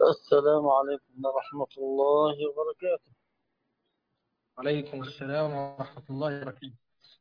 السلام عليكم ورحمة الله وبركاته. وعليكم السلام ورحمة الله وبركاته.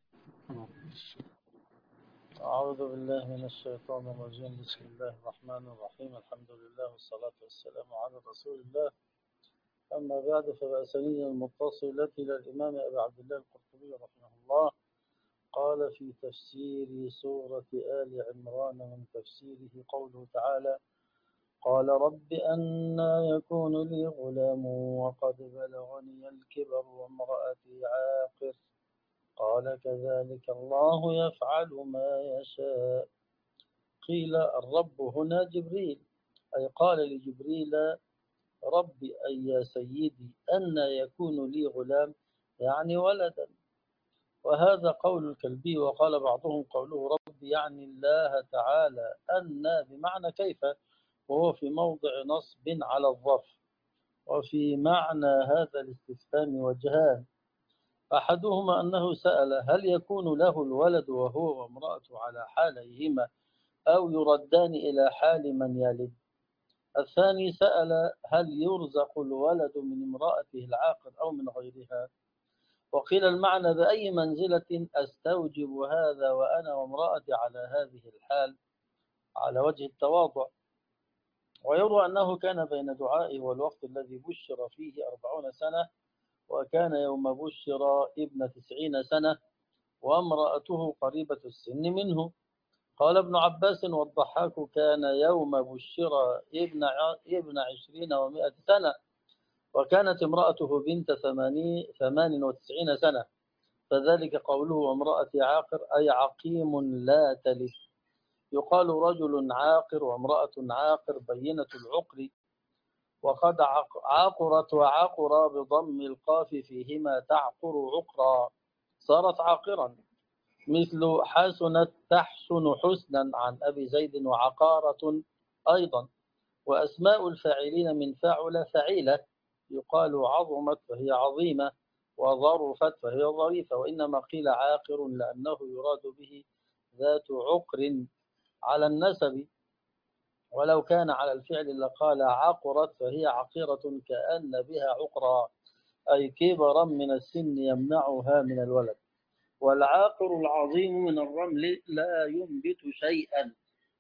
أعوذ بالله من الشيطان الرجيم. بسم الله الرحمن الرحيم. الحمد لله والصلاة والسلام على رسول الله. أما بعد، فبأسانيد المتصلة إلى الإمام أبي عبد الله القرطبي رحمه الله قال في تفسير سورة آل عمران من تفسيره قوله تعالى: قال رب أنى يكون لي غلام وقد بلغني الكبر وامرأتي عاقر. قال كذلك الله يفعل ما يشاء. قيل الرب هنا جبريل، أي قال لجبريل: ربي أي يا سيدي أن يكون لي غلام، يعني ولدا. وهذا قول الكلبي. وقال بعضهم قوله ربي يعني الله تعالى، أن بمعنى كيف، وهو في موضع نصب على الظرف. وفي معنى هذا الاستفهام وجهان: أحدهما أنه سأل هل يكون له الولد وهو وامرأته على حاليهما أو يردان إلى حال من يلد. الثاني سأل هل يرزق الولد من امرأته العاقر أو من غيرها. وقيل المعنى بأي منزلة أستوجب هذا وأنا وامرأتي على هذه الحال، على وجه التواضع. ويروى أنه كان بين دعائه والوقت الذي بشر فيه 40 سنة، وكان يوم بشر ابن 90 سنة، وامرأته قريبة السن منه. قال ابن عباس والضحاك كان يوم بشر ابن 20 و100 سنة، وكانت امرأته بنت 98 سنة، فذلك قوله وامرأتي عاقر أي عقيم لا تلد. يقال رجل عاقر وامرأة عاقر بينة العقر، وقد عقرت وعقر بضم القاف فيهما تعقر عقرا، صارت عاقرا. مثل حسنت تحسن حسنا عن أبي زيد، وعقارة أيضا. وأسماء الفاعلين من فاعل فعيلة، يقال عظمت فهي عظيمة، وظرفت فهي ظريفة. وإنما قيل عاقر لأنه يراد به ذات عقر على النسب، ولو كان على الفعل لقال عقرت فهي عقيرة كأن بها عقرا، أي كبرا من السن يمنعها من الولد. والعاقر العظيم من الرمل لا ينبت شيئا.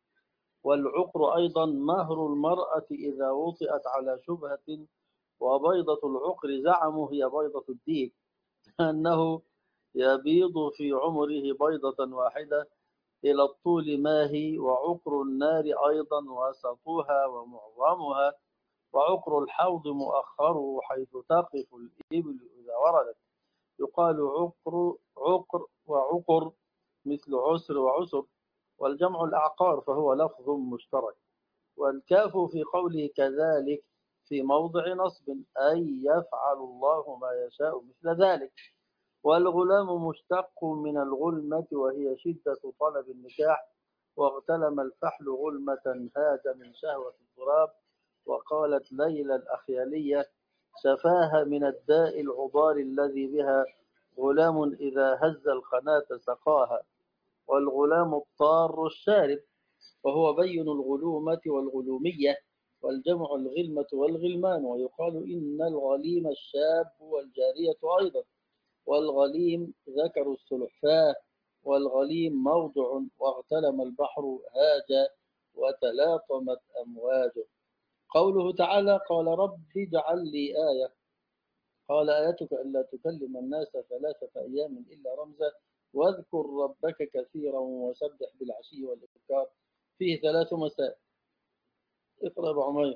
والعقر أيضا مهر المرأة إذا وطئت على شبهة. وبيضة العقر زعموا هي بيضة الديك، أنه يبيض في عمره بيضة واحدة إلى الطول ماهي. وعقر النار أيضا وسطها ومعظمها. وعقر الحوض مؤخره حيث تقف الإبل إذا وردت. يقال عقر وعقر، مثل عسر وعسر. والجمع الأعقار، فهو لفظ مشترك. والكاف في قوله كذلك في موضع نصب، أي يفعل الله ما يشاء مثل ذلك. والغلام مشتق من الغلمة، وهي شدة طلب النكاح. واغتلم الفحل غلمة هاج من شهوة التراب. وقالت ليلى الأخيالية: شفاها من الداء العضال الذي بها غلام إذا هز القناة سقاها. والغلام الطار الشارب، وهو بين الغلومة والغلومية. والجمع الغلمة والغلمان. ويقال إن الغليم الشاب والجارية أيضا. والغليم ذكر السلحفاة. والغليم موضع. واغتلم البحر هاج وتلاطمت أمواجه. قوله تعالى قال رب اجعل لي آية. قال آيتك ألا تكلم الناس 3 أيام إلا رمزا، واذكر ربك كثيرا وسبح بالعشي والإبكار. فيه 3 مسائل. اقرأ أبو عمير.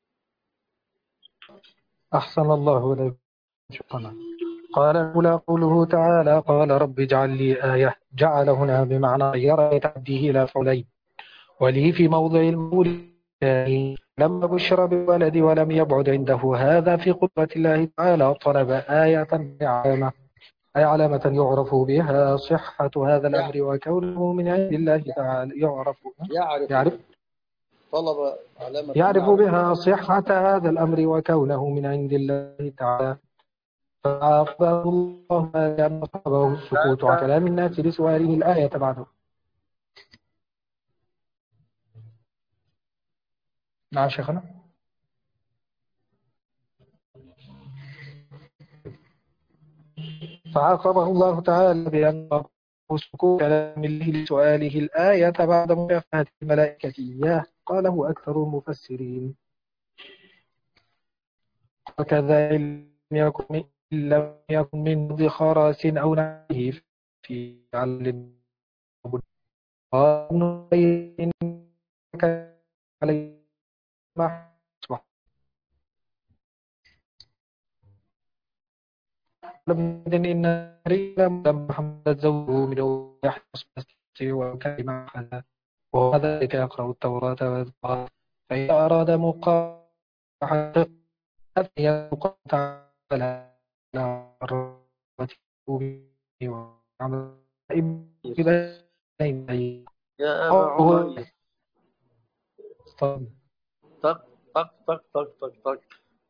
أحسن الله إليكم. شكرا. قال الأولى قوله تعالى قال رب اجعل لي آية. جعل هنا بمعنى غير يتعديه إلى فعلين. ولي في موضع المولى لما بشر بالولد ولم يبعد عنده هذا في قدرة الله تعالى طلب آية علامة، أي علامة يعرف بها صحة هذا الأمر وكونه من عند الله تعالى. يعرف بها صحة هذا الأمر وكونه من عند الله تعالى. فعاقبه الله لأن أصابه السكوت عن كلام الناس لسؤاله الآية بعده. نعم شيخنا. فعاقبه الله تعالى بأن سكوت كلام الله لسؤاله الآية بعد مكافأة الملائكة إياه قاله أكثر المفسرين. وكذا إن لم يكن من ذي خراس أو نحوه في علم قال إنك عليه ما أصبح لم يدن إن رجلا محمد زوجه من يحفظ وكلمة حلا وهو ذلك يقرأ التوراة ويذكرها فإذا أراد مقاطعة يقطع على رتبه وعمل بين يا أبا عمر طق طق طق طق طق طق.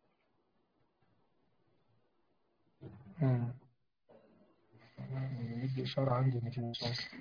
يدي إشارة عندي مثل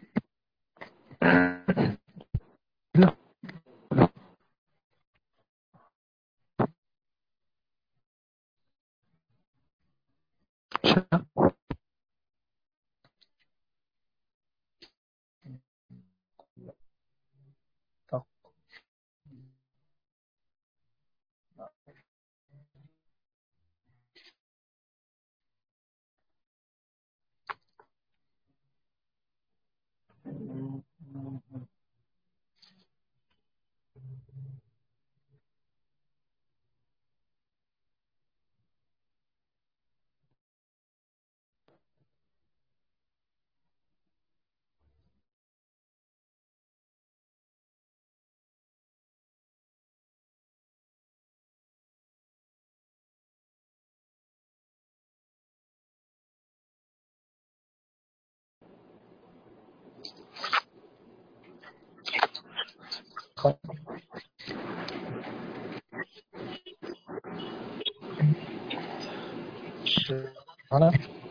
أنا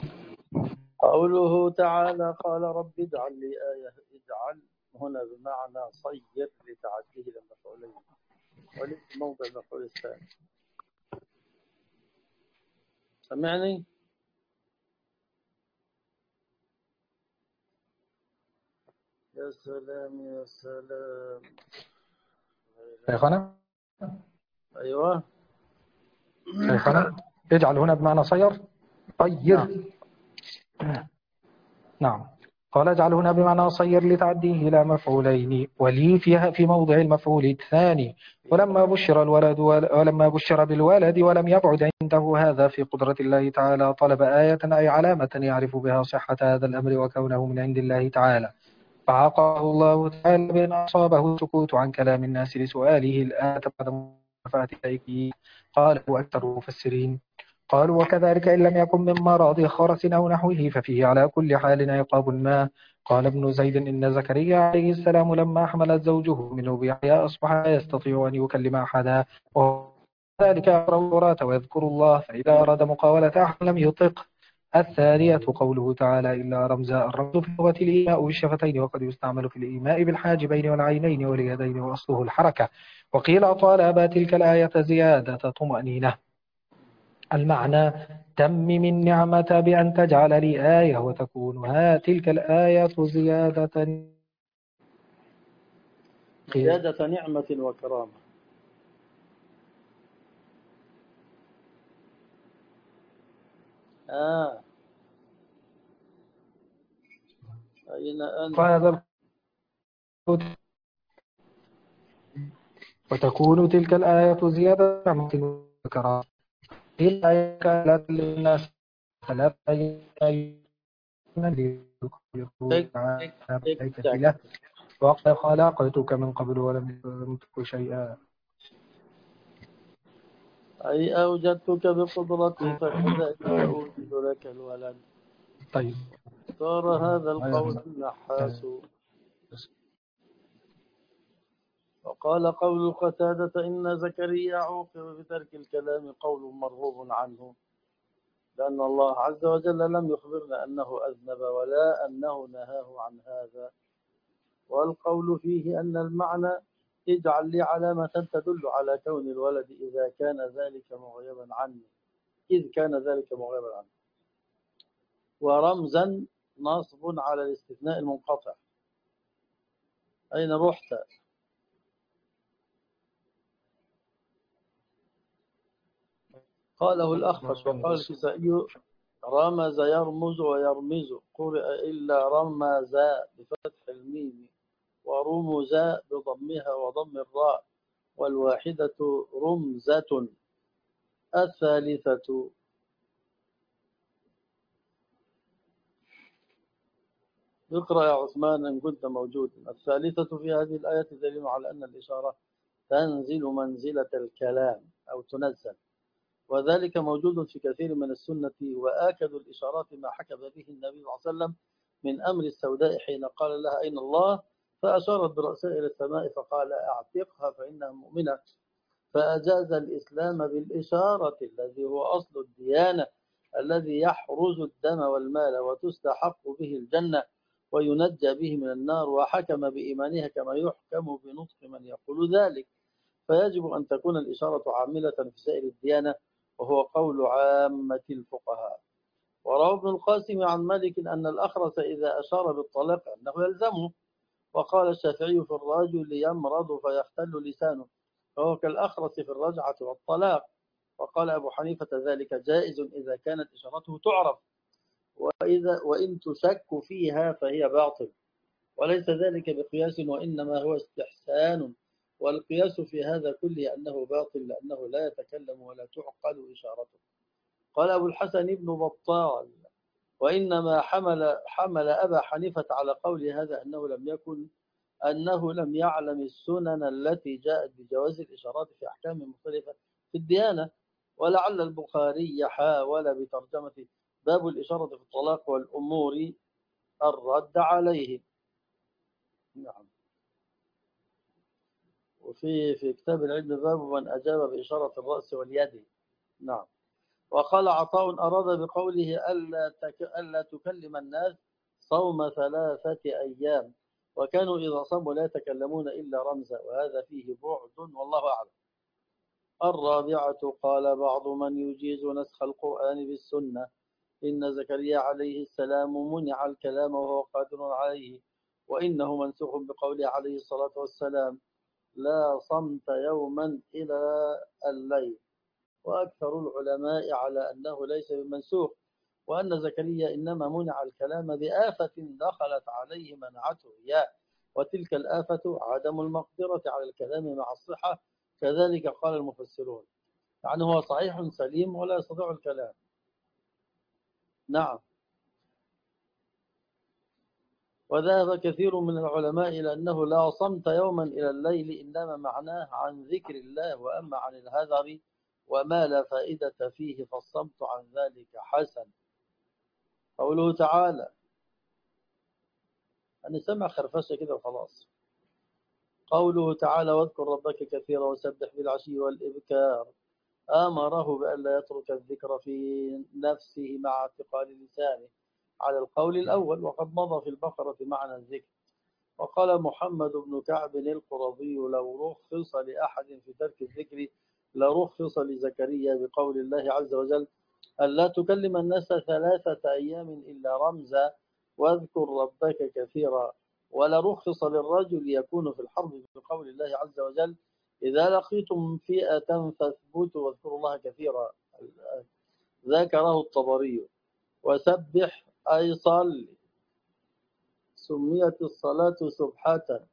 قوله تعالى قال رب اجعل لي آية. اجعل هنا بمعنى صير لتعديه للمفعولين وليس موضع المفعول الثاني. سمعني؟ يا سلام يا سلام. شيخنا أيوة شيخنا اجعل هنا بمعنى صير طير. نعم قال اجعل هنا بمعنى صير لتعديه إلى مفعولين ولي فيها في موضع المفعول الثاني. ولما بشر بالولد ولم يبعد عنده هذا في قدرة الله تعالى طلب آية أي علامة يعرف بها صحة هذا الأمر وكونه من عند الله تعالى فعاقبه الله تعالى بأن أصابه السكوت عن كلام الناس لسؤاله الآية بعد مفاتيح الأيكي. قاله أكثر المفسرين قالوا وكذلك إن لم يكن من مرض خرس أو نحوه ففيه على كل حال عقاب ما. قال ابن زيد إن زكريا عليه السلام لما حملت زوجه منه بيحيى أصبح لا يستطيع أن يكلم أحدا وذلك يقرأ التوراة ويذكر الله فإذا أراد مقاولة أحد لم يطق. الثانية قوله تعالى إلا رمزا. الرمز في اللغة الإيماء بالشفتين وقد يستعمل في الإيماء بالحاجبين والعينين واليدين وأصله الحركة. وقيل طالب تلك الآية زيادة طمأنينة. المعنى تمم النعمة بأن تجعل لي آية وتكون تلك الآية زيادة نعمة وكرامة. أين أنت؟ وتكون تلك الآية زيادة نعمة وكرامة. الآية كانت للناس ثلاث آيات وقد خلقتك من قبل ولم تك شيئا أي أوجدتك بقدرتي فكذلك أوجد لك الولد. طيب صار هذا القول النحاس. وقال قول قتادة إن زكريا عوقب بترك الكلام قول مرغوب عنه لأن الله عز وجل لم يخبرنا أنه أذنب ولا أنه نهاه عن هذا. والقول فيه أن المعنى اجعل لي علامة تدل على كون الولد إذ كان ذلك مغيبا عنه. ورمزا نصب على الاستثناء المنقطع. أين رحت؟ قاله الأخفش وقال الكسائي رمز يرمز ويرمز، قرئ إلا رمز بفتح الميم ورمز بضمها وضم الراء، والواحدة رمزة. الثالثة اقرأ يا عثمان إن كنت موجودا. الثالثة في هذه الآية دليل على أن الإشارة تنزل منزلة الكلام أو تنزل، وذلك موجود في كثير من السنة. وآكد الإشارات ما حكى به النبي صلى الله عليه وسلم من أمر السوداء حين قال لها أين الله؟ فأشارت برأسها إلى السماء فقال أعتقها فإنها مؤمنة. فأجاز الإسلام بالإشارة الذي هو أصل الديانة، الذي يحرز الدم والمال وتستحق به الجنة وينجى به من النار، وحكم بإيمانها كما يحكم بنطق من يقول ذلك. فيجب أن تكون الإشارة عاملة في سائر الديانة، وهو قول عامة الفقهاء. وروى ابن القاسم عن مالك أن الأخرس إذا أشار بالطلاق أنه يلزمه. وقال الشافعي في الرجل يمرض فيختل لسانه، فهو كالأخرس في الرجعة والطلاق. وقال أبو حنيفة ذلك جائز إذا كانت إشارته تعرف، وإن تشك فيها فهي باطل، وليس ذلك بقياس وإنما هو استحسان. والقياس في هذا كله أنه باطل، لأنه لا يتكلم ولا تعقل إشارته. قال أبو الحسن بن بطال وإنما حمل أبا حنيفة على قول هذا أنه لم يعلم السنن التي جاءت بجواز الإشارات في أحكام مختلفة في الديانة. ولعل البخاري حاول بترجمة باب الإشارة في الطلاق والأمور الرد عليه. نعم. وفي كتاب العلم باب من أجاب بإشارة الرأس واليد. نعم. وقال عطاء أراد بقوله ألا تكلم الناس صوم 3 أيام، وكانوا إذا صاموا لا يتكلمون إلا رمزا، وهذا فيه بعد والله أعلم. الرابعة قال بعض من يجيز نسخ القرآن بالسنة، إن زكريا عليه السلام منع الكلام وهو قادر عليه، وإنه منسوخ بقوله عليه الصلاة والسلام لا صمت يوما إلى الليل. وأكثر العلماء على أنه ليس بمنسوخ، وأن زكريا إنما منع الكلام بآفة دخلت عليه منعته إياه، وتلك الآفة عدم المقدرة على الكلام مع الصحة. كذلك قال المفسرون، يعني هو صحيح سليم ولا يستطيع الكلام. نعم. وذهب كثير من العلماء إلى أنه لا صمت يوما إلى الليل إنما معناه عن ذكر الله، وأما عن الهذر وما لا فائدة فيه فالصمت عن ذلك حسن. قوله تعالى، أنا سمع خرفشة كده وخلاص. قوله تعالى واذكر ربك كثيرا وسبح بالعشي والإبكار، أمره بأن لا يترك الذكر في نفسه مع اعتقال لسانه على القول الأول، وقد مضى في البقرة معنى الذكر. وقال محمد بن كعب القرظي لو رخص لأحد في ترك الذكر لرخص لزكريا بقول الله عز وجل ألا تكلم الناس 3 أيام إلا رمزا واذكر ربك كثيرا. ولرخص للرجل يكون في الحرب بقول الله عز وجل إذا لقيتم فئة فاثبتوا واذكروا الله كثيرا. ذكره الطبري. وسبح أي صل، سميت الصلاة سبحة.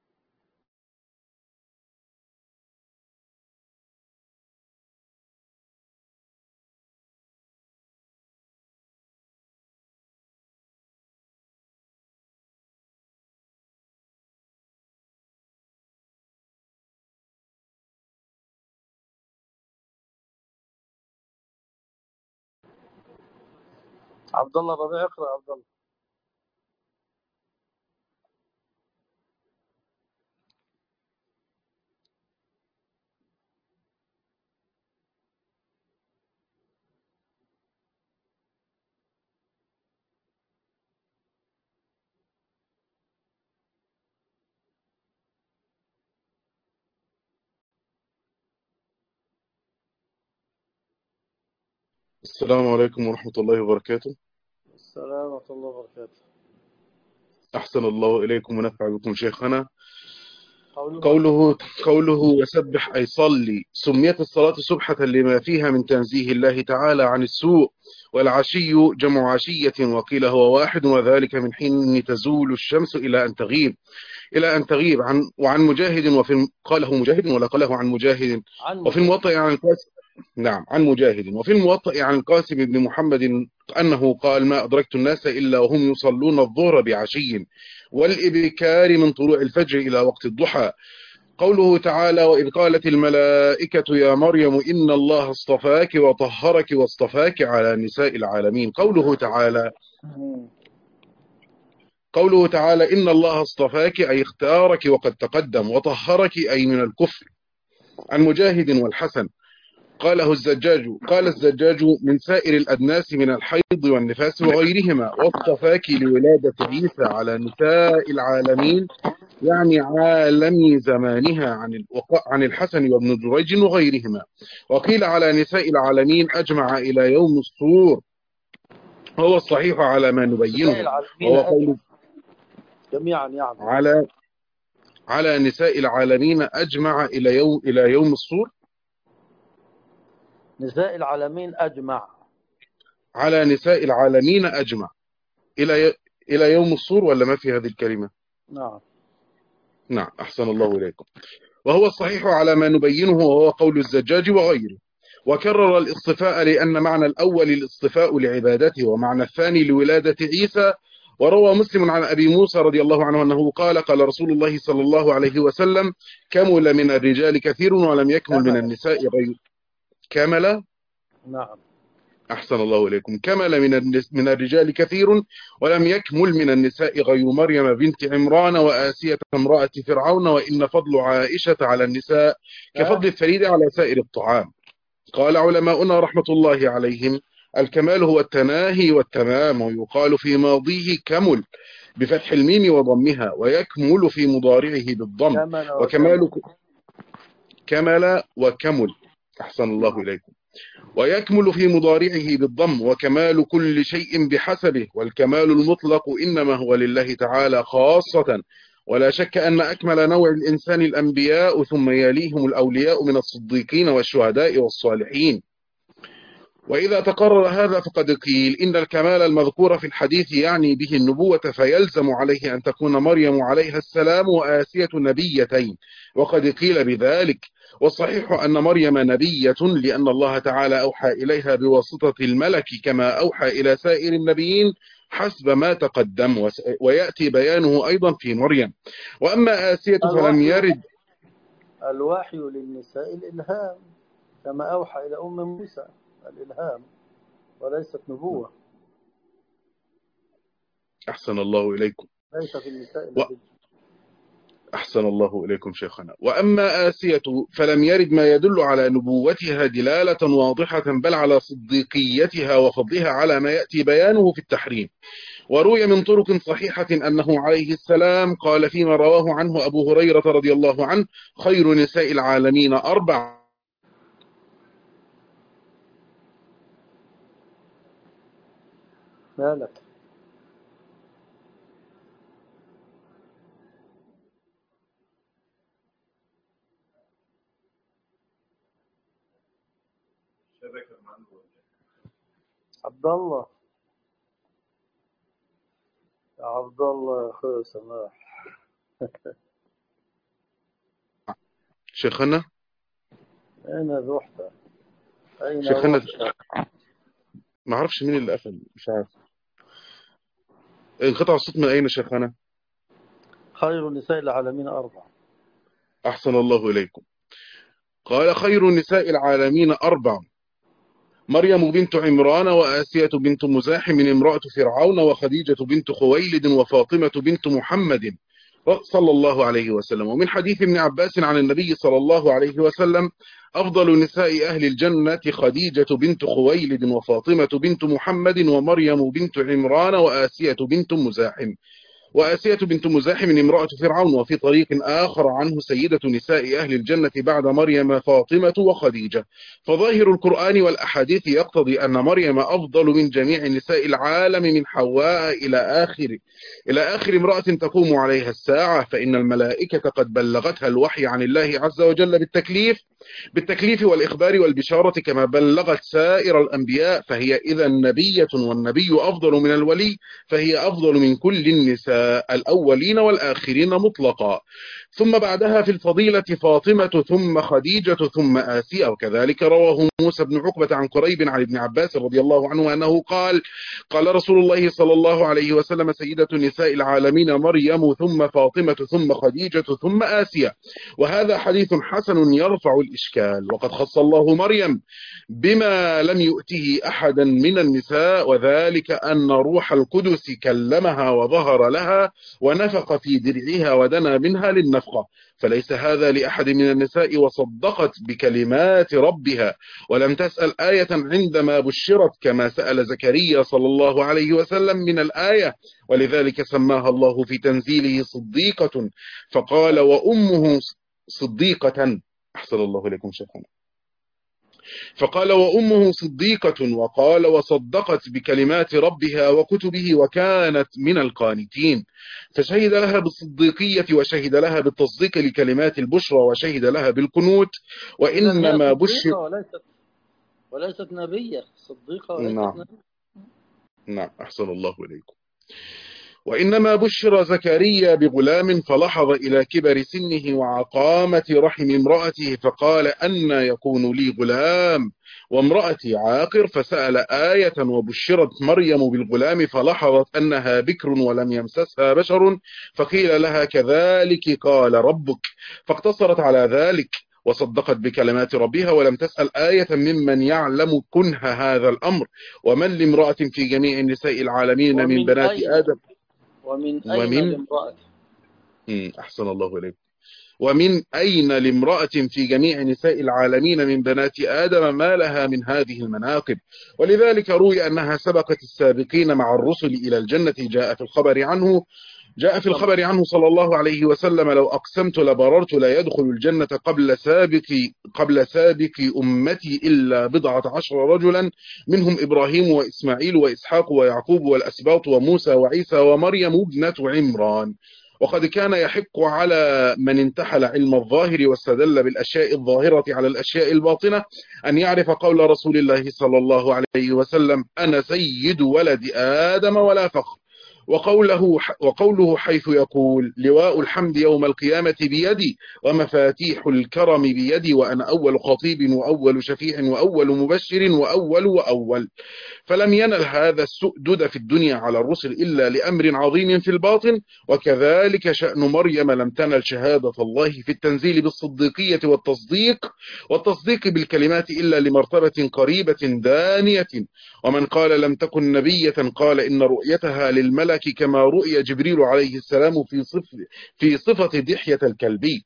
عبد الله الربيع اقرأ عبد الله. السلام عليكم ورحمة الله وبركاته. السلام ورحمة الله وبركاته. أحسن الله إليكم ونفع بكم شيخنا. قوله قوله وسبح أي صلي. سميت الصلاة سبحة لما فيها من تنزيه الله تعالى عن السوء، والعشي جمع عشية، وقيل هو واحد، وذلك من حين تزول الشمس إلى أن تغيب وعن مجاهد قاله مجاهد ولا قاله عن مجاهد. عن وفي مجاهد. الموطأ عن القاسم. نعم، عن مجاهد. وفي الموطأ عن القاسم بن محمد أنه قال ما أدركت الناس إلا وهم يصلون الظهر بعشي، والإبكار من طلوع الفجر إلى وقت الضحى. قوله تعالى وإذ قالت الملائكة يا مريم إن الله اصطفاك وطهرك واصطفاك على نساء العالمين. قوله تعالى إن الله اصطفاك أي اختارك وقد تقدم، وطهرك أي من الكفر. عن مجاهد والحسن قال الزجاج من سائر الأدناس من الحيض والنفاس وغيرهما، واصطفاك لولادة عيسى على نساء العالمين، يعني عالم زمانها، عن الحسن وابن جريج وغيرهما. وقيل على نساء العالمين أجمع إلى يوم الصور، هو الصحيح على ما نبينه، وهو قول جميعا يعني على نساء العالمين أجمع إلى يوم الصور. نساء العالمين أجمع. على نساء العالمين أجمع إلى يوم الصور، ولا ما في هذه الكلمة؟ نعم، أحسن الله إليكم. وهو الصحيح على ما نبينه، وهو قول الزجاج وغيره. وكرر الاصطفاء لأن معنى الأول الاصطفاء لعبادته، ومعنى الثاني لولادة عيسى. وروى مسلم عن أبي موسى رضي الله عنه أنه قال رسول الله صلى الله عليه وسلم كمل من الرجال كثير ولم يكمل من النساء غير. كمل. نعم، أحسن الله إليكم. كمل من الرجال كثير ولم يكمل من النساء غير مريم بنت عمران وآسية امرأة فرعون، وإن فضل عائشة على النساء كفضل الثريد على سائر الطعام. قال علماؤنا رحمة الله عليهم الكمال هو التناهي والتمام، ويقال في ماضيه كمل بفتح الميم وضمها، ويكمل في مضارعه بالضم. كمل وكمل. أحسن الله إليكم. ويكمل في مضارعه بالضم، وكمال كل شيء بحسبه، والكمال المطلق إنما هو لله تعالى خاصة. ولا شك أن أكمل نوع الإنسان الأنبياء، ثم يليهم الأولياء من الصديقين والشهداء والصالحين. وإذا تقرر هذا فقد قيل إن الكمال المذكور في الحديث يعني به النبوة، فيلزم عليه أن تكون مريم عليها السلام وآسية نبيتين، وقد قيل بذلك. والصحيح أن مريم نبية، لأن الله تعالى أوحى إليها بواسطة الملك كما أوحى إلى سائر النبيين حسب ما تقدم، ويأتي بيانه أيضا في مريم. وأما آسية فلم يرد. الوحي للنساء الإلهام، كما أوحى إلى أم موسى الإلهام، وليست نبوة. أحسن الله إليكم. ليس في النساء نبي. أحسن الله إليكم شيخنا. وأما آسية فلم يرد ما يدل على نبوتها دلالة واضحة، بل على صديقيتها وفضلها على ما يأتي بيانه في التحريم. وروي من طرق صحيحة أنه عليه السلام قال فيما رواه عنه أبو هريرة رضي الله عنه خير نساء العالمين 4. مالك؟ عبد الله يا عبد الله يا أخوي سماح. شيخنا أين رحت؟ شيخنا ما اعرفش مين اللي قفل، مش عارف. انقطع الصوت من أين شيخنا؟ خير نساء العالمين 4. أحسن الله إليكم. قال خير نساء العالمين 4: مريم بنت عمران، وآسية بنت مزاحم امرأة فرعون، وخديجة بنت خويلد، وفاطمة بنت محمد صلى الله عليه وسلم. ومن حديث ابن عباس عن النبي صلى الله عليه وسلم أفضل نساء أهل الجنة خديجة بنت خويلد، وفاطمة بنت محمد، ومريم بنت عمران، وآسية بنت مزاحم. وآسية بنت مزاحم امرأة فرعون. وفي طريق آخر عنه سيدة نساء أهل الجنة بعد مريم فاطمة وخديجة. فظاهر القرآن والأحاديث يقتضي أن مريم أفضل من جميع نساء العالم من حواء إلى آخر امرأة تقوم عليها الساعة، فإن الملائكة قد بلغتها الوحي عن الله عز وجل بالتكليف والإخبار والبشارة كما بلغت سائر الأنبياء، فهي إذا نبية، والنبي أفضل من الولي، فهي أفضل من كل النساء الأولين والآخرين مطلقا. ثم بعدها في الفضيلة فاطمة ثم خديجة ثم آسيا. وكذلك رواه موسى بن عقبة عن قريب عن ابن عباس رضي الله عنه أنه قال: قال رسول الله صلى الله عليه وسلم: سيدة نساء العالمين مريم ثم فاطمة ثم خديجة ثم آسيا. وهذا حديث حسن يرفع الإشكال. وقد خص الله مريم بما لم يؤته أحدا من النساء، وذلك أن روح القدس كلمها وظهر لها ونفخ في درعها ودنا منها للنفخة، فليس هذا لأحد من النساء. وصدقت بكلمات ربها ولم تسأل آية عندما بشرت كما سأل زكريا صلى الله عليه وسلم من الآية، ولذلك سماها الله في تنزيله صديقة، فقال: وأمه صديقة. أحسن الله إليكم شيخنا. فقال: وأمه صديقة، وقال: وصدقت بكلمات ربها وكتبه وكانت من القانتين. فشهد لها بالصديقية وشهد لها بالتصديق لكلمات البشرى وشهد لها بالقنوت. وإنما بشر وليست نبية، صديقة وليست نعم نبية. نعم أحسن الله إليكم. وإنما بشر زكريا بغلام فلحظ إلى كبر سنه وعقامة رحم امرأته فقال: أن يكون لي غلام وامرأتي عاقر؟ فسأل آية: وبشرت مريم بالغلام فلحظت أنها بكر ولم يمسسها بشر، فقيل لها: كذلك قال ربك، فاقتصرت على ذلك وصدقت بكلمات ربها ولم تسأل آية ممن يعلم كنه هذا الأمر. ومن لامرأة في جميع نساء العالمين من بنات آدم ومن أين لامرأة؟ أحسن الله إليك. ومن أين لامرأة في جميع نساء العالمين من بنات آدم ما لها من هذه المناقب؟ ولذلك روي أنها سبقت السابقين مع الرسل إلى الجنة. جاء في الخبر عنه صلى الله عليه وسلم: لو أقسمت لبررت لا يدخل الجنة قبل سابق أمتي إلا 19 رجلا، منهم إبراهيم وإسماعيل وإسحاق ويعقوب والأسباط وموسى وعيسى ومريم ابنة عمران. وقد كان يحق على من انتحل علم الظاهر واستدل بالأشياء الظاهرة على الأشياء الباطنة أن يعرف قول رسول الله صلى الله عليه وسلم: أنا سيد ولد آدم ولا فخر. وقوله حيث يقول: لواء الحمد يوم القيامة بيدي ومفاتيح الكرم بيدي وأنا أول خطيب وأول شفيع وأول مبشر وأول. فلم ينل هذا السؤدد في الدنيا على الرسل إلا لأمر عظيم في الباطن. وكذلك شأن مريم لم تنل شهادة الله في التنزيل بالصديقية والتصديق بالكلمات إلا لمرتبة قريبة دانية. ومن قال لم تكن نبية قال إن رؤيتها للملك كما رؤي جبريل عليه السلام في صفة دحية الكلبي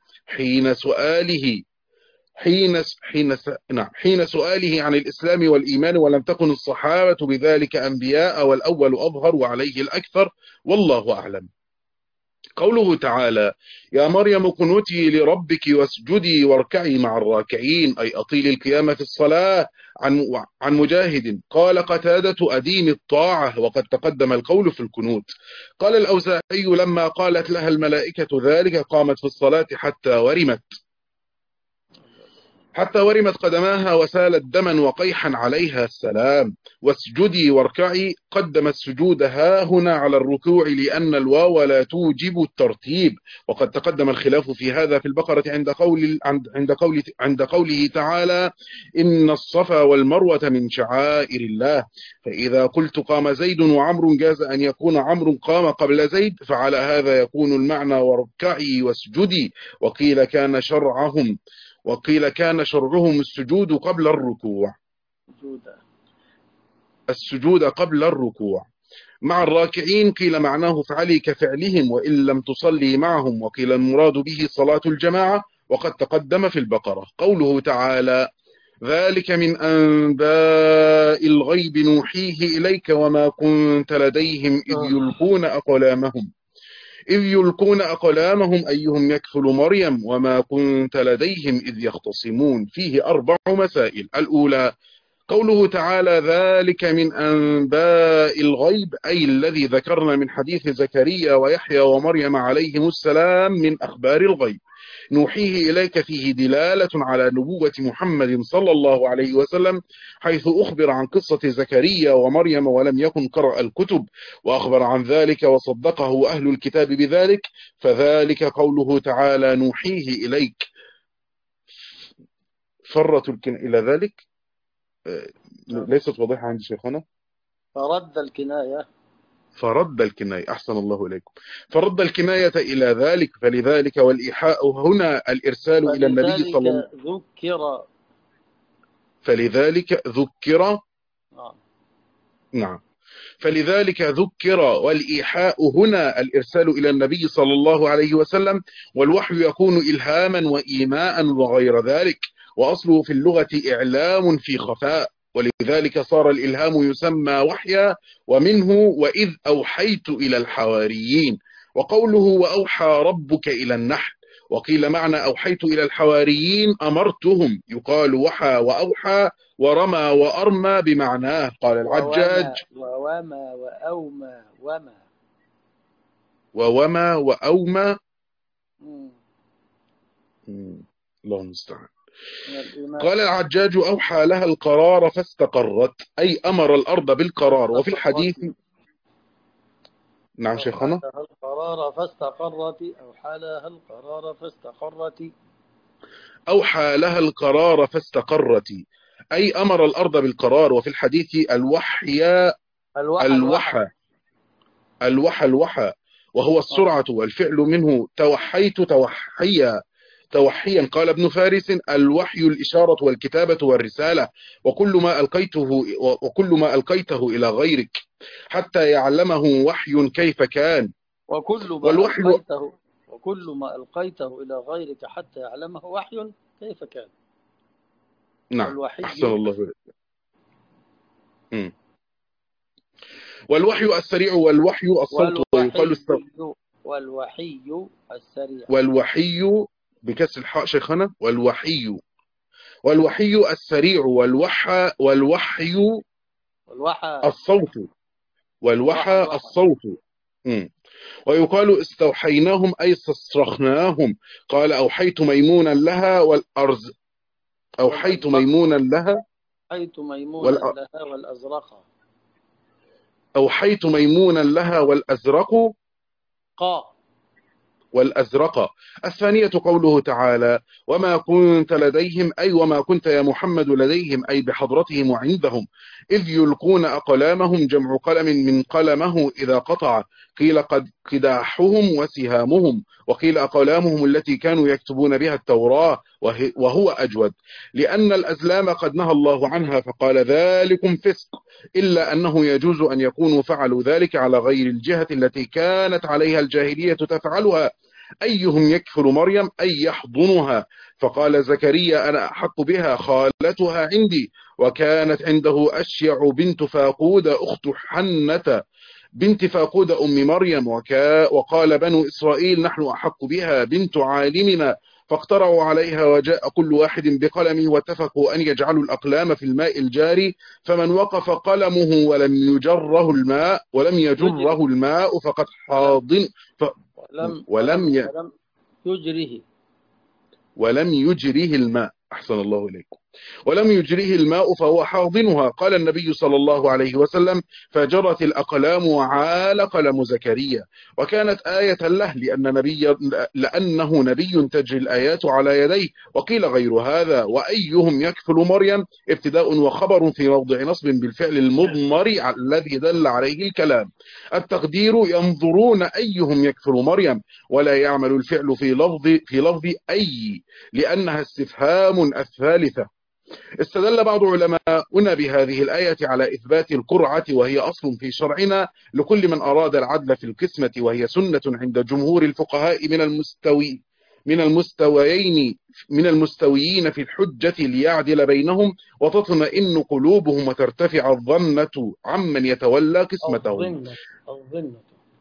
حين سؤاله عن الإسلام والإيمان، ولم تكن الصحابة بذلك أنبياء، والأول أظهر وعليه الأكثر، والله أعلم. قوله تعالى: يا مريم اقنتي لربك واسجدي واركعي مع الراكعين، أي أطيل القيام في الصلاة. عن مجاهد قال: قتادة أديم الطاعة، وقد تقدم القول في القنوت. قال الأوزاعي: لما قالت لها الملائكة ذلك قامت في الصلاة حتى ورمت قدماها وسالت دما وقيحا عليها السلام. واسجدي واركعي قدم السجود هاهنا على الركوع لأن الواو لا توجب الترتيب. وقد تقدم الخلاف في هذا في البقرة عند قوله تعالى: إن الصفا والمروة من شعائر الله. فإذا قلت قام زيد وعمر جاز أن يكون عمرو قام قبل زيد، فعلى هذا يكون المعنى واركعي واسجدي. وقيل كان شرعهم السجود قبل الركوع مع الراكعين. قيل معناه افعلي كفعلهم وإن لم تصلي معهم. وقيل المراد به صلاة الجماعة، وقد تقدم في البقرة. قوله تعالى: ذلك من أنباء الغيب نوحيه إليك وما كنت لديهم إذ يلقون أقلامهم. إذ يلقون أقلامهم أيهم يكفل مريم وما كنت لديهم إذ يختصمون. فيه 4 مسائل. الأولى قوله تعالى ذلك من أنباء الغيب، أي الذي ذكرنا من حديث زكريا ويحيى ومريم عليهم السلام من أخبار الغيب نوحيه إليك، فيه دلالة على نبوة محمد صلى الله عليه وسلم، حيث أخبر عن قصة زكريا ومريم ولم يكن قرأ الكتب، وأخبر عن ذلك وصدقه أهل الكتاب بذلك، فذلك قوله تعالى نوحيه إليك. إلى ذلك ليست واضحة عند شيخنا. فرد الكناية أحسن الله إليكم. فرد الكناية إلى ذلك، فلذلك والإيحاء هنا الإرسال إلى النبي صلى الله عليه وسلم. فلذلك ذكر. نعم. فلذلك ذكر، والإيحاء هنا الإرسال إلى النبي صلى الله عليه وسلم، والوحي يكون إلهاما وإيماء وغير ذلك، وأصله في اللغة إعلام في خفاء، ولذلك صار الإلهام يسمى وحيا، ومنه وإذ أوحيت إلى الحواريين. وقوله وأوحى ربك إلى النحل، وقيل معنى أوحيت إلى الحواريين أمرتهم، يقال وحى وأوحى ورمى وأرمى بمعناه. قال العجاج وومى وأومى. الله المستعان. قال العجاج أوحى لها القرار فاستقرت، أي أمر الأرض بالقرار. وفي الحديث نعم شيخنا. أوحى لها القرار فاستقرت، أي أمر الأرض بالقرار. وفي الحديث الوحى وهو السرعة، والفعل منه توحيت توحيا. قال ابن فارس الوحي الإشارة والكتابة والرسالة، وكل ما ألقيته إلى غيرك حتى يعلمه وحي كيف كان. وكل ما ألقيته إلى غيرك حتى يعلمه وحي كيف كان. نعم أحسن الله. والوحي السريع والوحي الصوت، ويقال والوحي بكسر الحاء شيخنا. والوحي السريع والوحي الصوت الصوت. ويقال استوحيناهم أي استصرخناهم. قال أوحيت ميمونا لها والأرز، أوحيت ميمونا لها والأزرق والأزرق. الثانية قوله تعالى وما كنت لديهم، أي وما كنت يا محمد لديهم، أي بحضرتهم وعندهم، إذ يلقون أقلامهم، جمع قلم من قلمه إذا قطع، قيل قد قداحهم وسهامهم، وقيل أقلامهم التي كانوا يكتبون بها التوراة، وهو أجود، لأن الأزلام قد نهى الله عنها فقال ذلكم فسق، إلا أنه يجوز أن يكونوا فعلوا ذلك على غير الجهة التي كانت عليها الجاهلية تفعلها، أيهم يكفل مريم أي يحضنها، فقال زكريا أنا أحق بها خالتها عندي، وكانت عنده أشيع بنت فاقود أخت حنة بنت فاقود أم مريم، وقال بنو إسرائيل نحن أحق بها بنت عالمنا، فاقترعوا عليها وجاء كل واحد بقلمه واتفقوا أن يجعلوا الأقلام في الماء الجاري، فمن وقف قلمه ولم يجره الماء فقد حاضن ولم يجره الماء. أحسن الله إليكم. ولم يجريه الماء فهو حاضنها. قال النبي صلى الله عليه وسلم فجرت الأقلام وعال قلم زكريا، وكانت آية له لأنه نبي تجري الآيات على يديه. وقيل غير هذا وأيهم يكفل مريم ابتداء وخبر في موضع نصب بالفعل المضمر الذي دل عليه الكلام. التقدير ينظرون أيهم يكفل مريم، ولا يعمل الفعل في لفظ أي لأنها استفهام الثالثة. استدل بعض علماؤنا بهذه الآية على إثبات القرعة، وهي أصل في شرعنا لكل من أراد العدل في القسمة، وهي سنة عند جمهور الفقهاء من المستويين في الحجة ليعدل بينهم وتطمئن قلوبهم وترتفع الظنة عمن يتولى قسمته.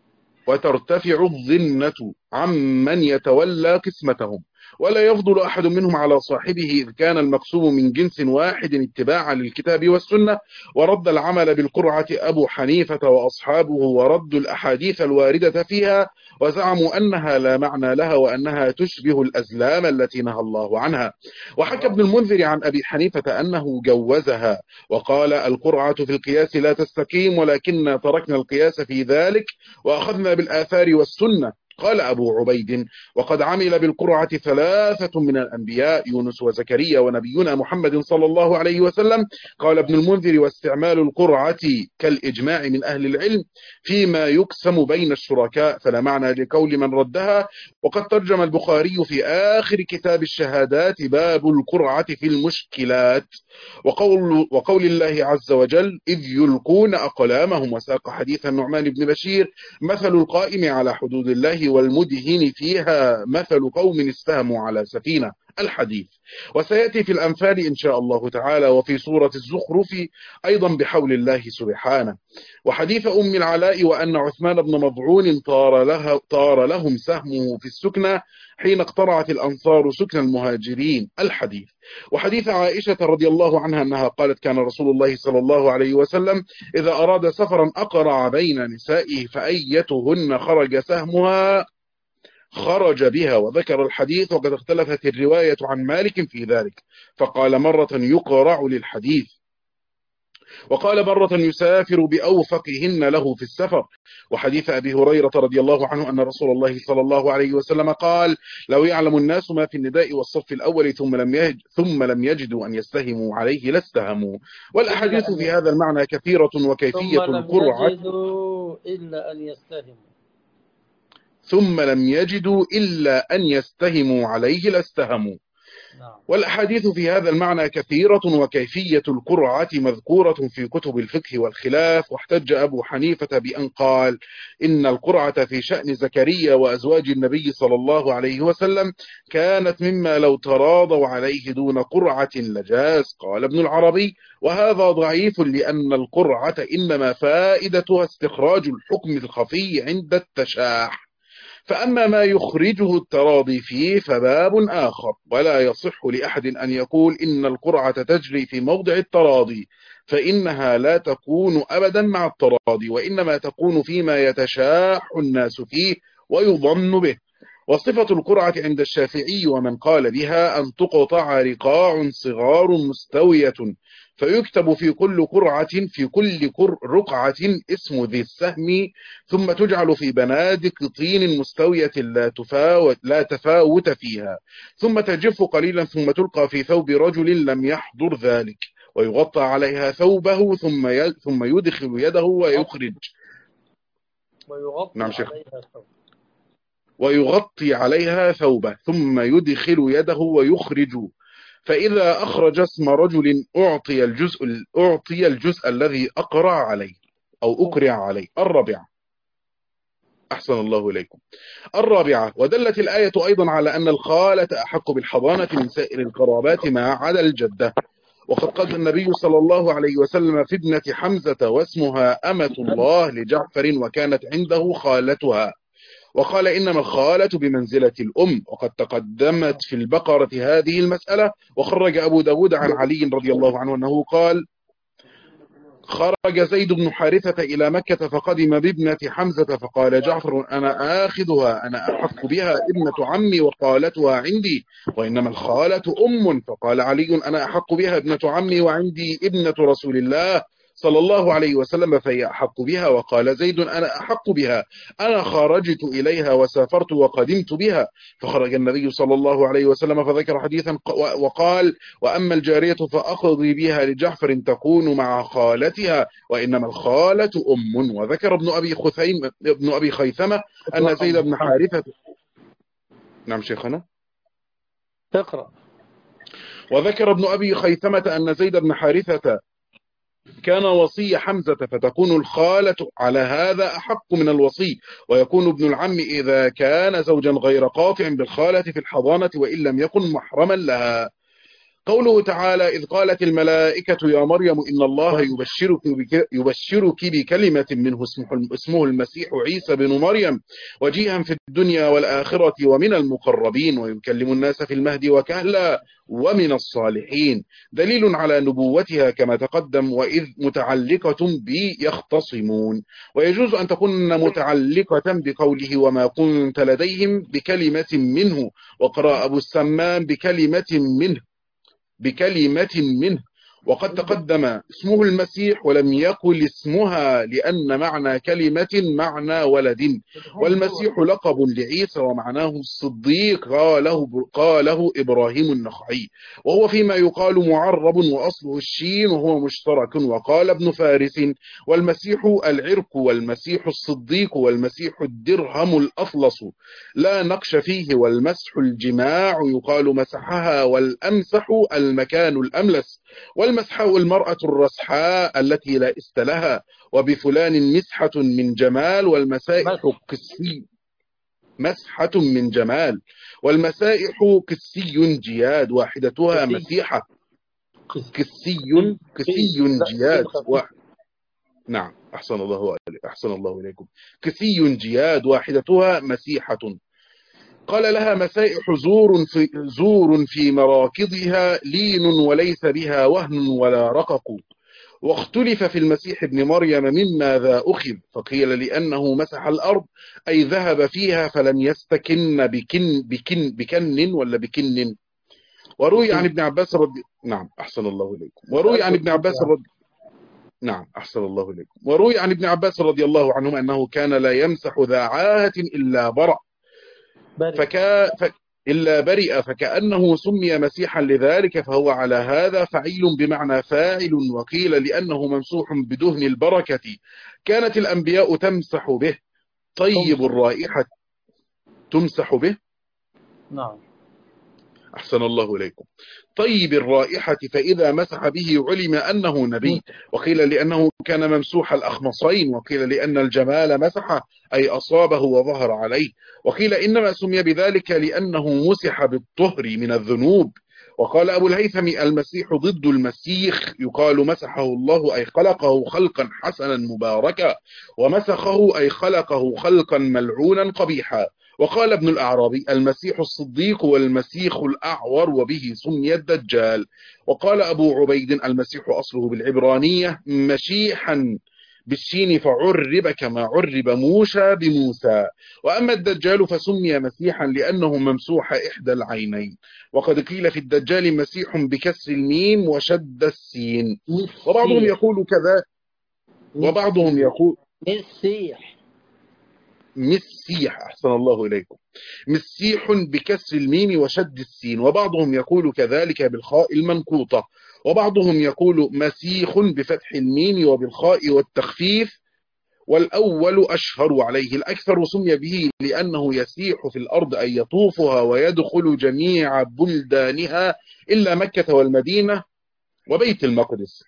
وترتفع الذمة عمن يتولى قسمتهم، ولا يفضل أحد منهم على صاحبه إذ كان المقسوم من جنس واحد اتباعا للكتاب والسنة. ورد العمل بالقرعة أبو حنيفة وأصحابه، ورد الأحاديث الواردة فيها، وزعموا أنها لا معنى لها وأنها تشبه الأزلام التي نهى الله عنها. وحكى ابن المنذر عن أبي حنيفة أنه جوزها وقال: القرعة في القياس لا تستقيم، ولكننا تركنا القياس في ذلك وأخذنا بالآثار والسنة. قال أبو عبيد: وقد عمل بالقرعة 3 من الأنبياء، يونس وزكريا ونبينا محمد صلى الله عليه وسلم. قال ابن المنذر: واستعمال القرعة كالإجماع من أهل العلم فيما يقسم بين الشركاء، فلا معنى لقول من ردها. وقد ترجم البخاري في آخر كتاب الشهادات باب القرعة في المشكلات، وقول الله عز وجل: إذ يلقون أقلامهم. وساق حديث النعمان بن بشير: مثل القائم على حدود الله والمدهن فيها مثل قوم استهموا على سفينة، الحديث. وسيأتي في الأنفال إن شاء الله تعالى، وفي سورة الزخرف أيضا بحول الله سبحانه. وحديث أم العلاء: وأن عثمان بن مضعون طار لهم سهمه في السكنة حين اقترعت الأنصار سكن المهاجرين، الحديث. وحديث عائشة رضي الله عنها أنها قالت: كان رسول الله صلى الله عليه وسلم إذا أراد سفرا أقرع بين نسائه، فأيتهن خرج سهمها خرج بها. وذكر الحديث، وقد اختلفت الرواية عن مالك في ذلك، فقال مرة يقرع للحديث، وقال مرة يسافر بأوفقهن له في السفر. وحديث أبي هريرة رضي الله عنه أن رسول الله صلى الله عليه وسلم قال: لو يعلم الناس ما في النداء والصف الأول ثم لم يجدوا أن يستهموا عليه لاستهموا. والأحاديث في هذا المعنى كثيرة، وكيفية القرعة ثم لم يجدوا إلا أن يستهموا عليه لاستهموا. والأحاديث في هذا المعنى كثيرة، وكيفية القرعة مذكورة في كتب الفقه والخلاف. واحتج أبو حنيفة بأن قال: إن القرعة في شأن زكريا وأزواج النبي صلى الله عليه وسلم كانت مما لو تراضوا عليه دون قرعة لجاز. قال ابن العربي: وهذا ضعيف، لأن القرعة إنما فائدتها استخراج الحكم الخفي عند التشاح، فأما ما يخرجه التراضي فيه فباب آخر. ولا يصح لأحد أن يقول إن القرعة تجري في موضع التراضي، فإنها لا تكون أبدا مع التراضي، وإنما تكون فيما يتشاح الناس فيه ويظن به. وصفة القرعة عند الشافعي ومن قال بها أن تقطع رقاع صغار مستوية، فيكتب في كل رقعة اسم ذي السهم، ثم تجعل في بنادق طين مستوية لا تفاوت فيها، ثم تجف قليلا، ثم تلقى في ثوب رجل لم يحضر ذلك، ويغطى عليها ثوبه، ثم يدخل يده ويخرج. نعم شيخ. ويغطي عليها ثوبه ثم يدخل يده ويخرج. فإذا أخرج اسم رجل أعطي الجزء الذي أقرع عليه أو أقرع عليه. الرابعة. أحسن الله إليكم. الرابعة: ودلت الآية أيضا على أن الخالة أحق بالحضانة من سائر القرابات ما عدا الجدة. وقد قال النبي صلى الله عليه وسلم في ابنة حمزة واسمها أمة الله لجعفر، وكانت عنده خالتها، وقال: إنما الخالة بمنزلة الأم. وقد تقدمت في البقرة هذه المسألة. وخرج أبو داود عن علي رضي الله عنه أنه قال: خرج زيد بن حارثة إلى مكة فقدم بابنة حمزة، فقال جعفر: أنا آخذها، أنا أحق بها، ابنة عمي وخالتها عندي، وإنما الخالة أم. فقال علي: أنا أحق بها، ابنة عمي وعندي ابنة رسول الله صلى الله عليه وسلم، فهي أحق بها. وقال زيد: أنا أحق بها، أنا خرجت إليها وسافرت وقدمت بها. فخرج النبي صلى الله عليه وسلم فذكر حديثا وقال: وأما الجارية فأقضي بها لجعفر تكون مع خالتها، وإنما الخالة أم. وذكر ابن أبي خيثمة أن زيد بن حارثة. نعم شيخنا. اقرأ. وذكر ابن أبي خيثمة أن زيد بن حارثة كان وصي حمزة، فتكون الخالة على هذا أحق من الوصي، ويكون ابن العم إذا كان زوجا غير قاطع بالخالة في الحضانة وإن لم يكن محرما لها. قوله تعالى: إذ قالت الملائكة يا مريم إن الله يبشرك بكلمة منه اسمه المسيح عيسى بن مريم وجيها في الدنيا والآخرة ومن المقربين ويكلم الناس في المهد وكهلا ومن الصالحين. دليل على نبوتها كما تقدم. وإذ متعلقة بيختصمون، ويجوز أن تكون متعلقة بقوله وما كنت لديهم بكلمة منه. وقرأ أبو السمان بكلمة منه. وقد تقدم اسمه المسيح ولم يقل اسمها لأن معنى كلمة معنى ولد، والمسيح لقب لعيسى ومعناه الصديق، قاله إبراهيم النخعي، وهو فيما يقال معرب وأصله الشين وهو مشترك. وقال ابن فارس: والمسيح العرق والمسيح الصديق والمسيح الدرهم الأفلس لا نقش فيه. والمسح الجماع يقال مسحها، والأمسح المكان الأملس، والمسحاء المرأة الرسحاء التي لا إست لها. وبفلان مسحة من جمال، والمسائح كسي مسحة من جمال، والمسائح كسي جياد واحدتها مسيحة. كسي جياد نعم، أحسن الله إليكم. كسي جياد واحدتها مسيحة. قال لها مسائح زور في مراكضها لين وليس بها وهن ولا رقق. واختلف في المسيح ابن مريم ماذا أخذ، فقيل لأنه مسح الأرض أي ذهب فيها فلم يستكن بكن ولا بكن. وروي عن ابن عباس نعم أحسن الله إليكم. وروي عن ابن عباس نعم أحسن الله إليكم. وروي عن ابن عباس رضي الله عنهما أنه كان لا يمسح ذا عاهة إلا إلا برئ، فكأنه سمي مسيحا لذلك، فهو على هذا فعيل بمعنى فاعل. وقيل لأنه ممسوح بدهن البركة، كانت الأنبياء تمسح به. طيب الرائحة تمسح به. نعم أحسن الله إليكم. طيب الرائحة، فإذا مسح به علم أنه نبي. وقيل لأنه كان ممسوح الأخمصين، وقيل لأن الجمال مسح أي أصابه وظهر عليه. وقيل إنما سمي بذلك لأنه مسح بالطهر من الذنوب. وقال أبو الهيثم: المسيح ضد المسيخ، يقال مسحه الله أي خلقه خلقا حسنا مباركا، ومسخه أي خلقه خلقا ملعونا قبيحا. وقال ابن الأعرابي: المسيح الصديق والمسيخ الأعور، وبه سمي الدجال. وقال أبو عبيد: المسيح أصله بالعبرانية مشيحا بالشين فعرب كما عرب موسى بموسى. وأما الدجال فسمي مسيحا لأنه ممسوح إحدى العينين. وقد قيل في الدجال مسيح بكسر الميم وشد السين. وبعضهم يقول كذا، وبعضهم يقول مسيح. أحسن الله إليكم. مسيح بكسر الميم وشد السين. وبعضهم يقول كذلك بالخاء المنقوطة. وبعضهم يقول مسيح بفتح الميم وبالخاء والتخفيف، والأول أشهر عليه. الأكثر سمي به لأنه يسيح في الأرض أي يطوفها ويدخل جميع بلدانها إلا مكة والمدينة وبيت المقدس،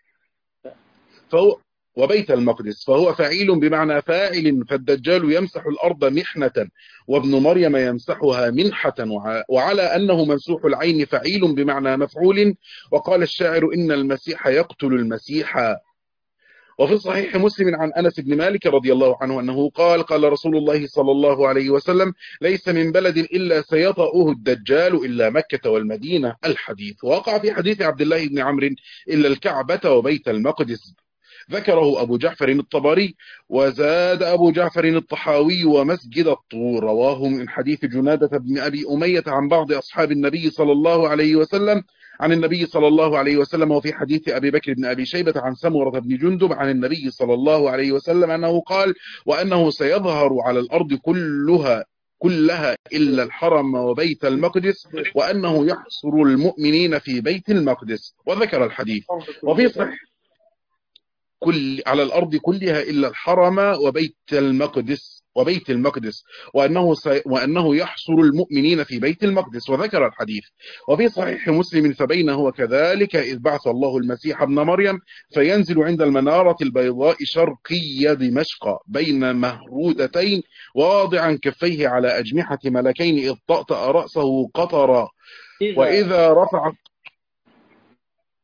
فهو فعيل بمعنى فاعل. فالدجال يمسح الأرض محنة، وابن مريم يمسحها منحة. وعلى أنه ممسوح العين فعيل بمعنى مفعول. وقال الشاعر: إن المسيح يقتل المسيح. وفي صحيح مسلم عن أنس بن مالك رضي الله عنه أنه قال: قال رسول الله صلى الله عليه وسلم: ليس من بلد إلا سيطأه الدجال إلا مكة والمدينة. الحديث وقع في حديث عبد الله بن عمرو: إلا الكعبة وبيت المقدس. ذكره أبو جعفر الطبري. وزاد أبو جعفر الطحاوي: ومسجد الطور. رواه من حديث جنادة بن أبي أمية عن بعض أصحاب النبي صلى الله عليه وسلم عن النبي صلى الله عليه وسلم. وفي حديث أبي بكر بن أبي شيبة عن سمرة بن جندب عن النبي صلى الله عليه وسلم أنه قال: وأنه سيظهر على الأرض كلها إلا الحرم وبيت المقدس، وأنه يحصر المؤمنين في بيت المقدس. وذكر الحديث. وفي صحيح على الأرض كلها إلا الحرم وبيت المقدس وأنه يحصر المؤمنين في بيت المقدس. وذكر الحديث. وفي صحيح مسلم: فبينه وكذلك إذ بعث الله المسيح ابن مريم فينزل عند المنارة البيضاء شرقي دمشق بين مهرودتين واضعا كفيه على أجنحة ملكين إذ طأطأ رأسه قطرا. وإذا رفع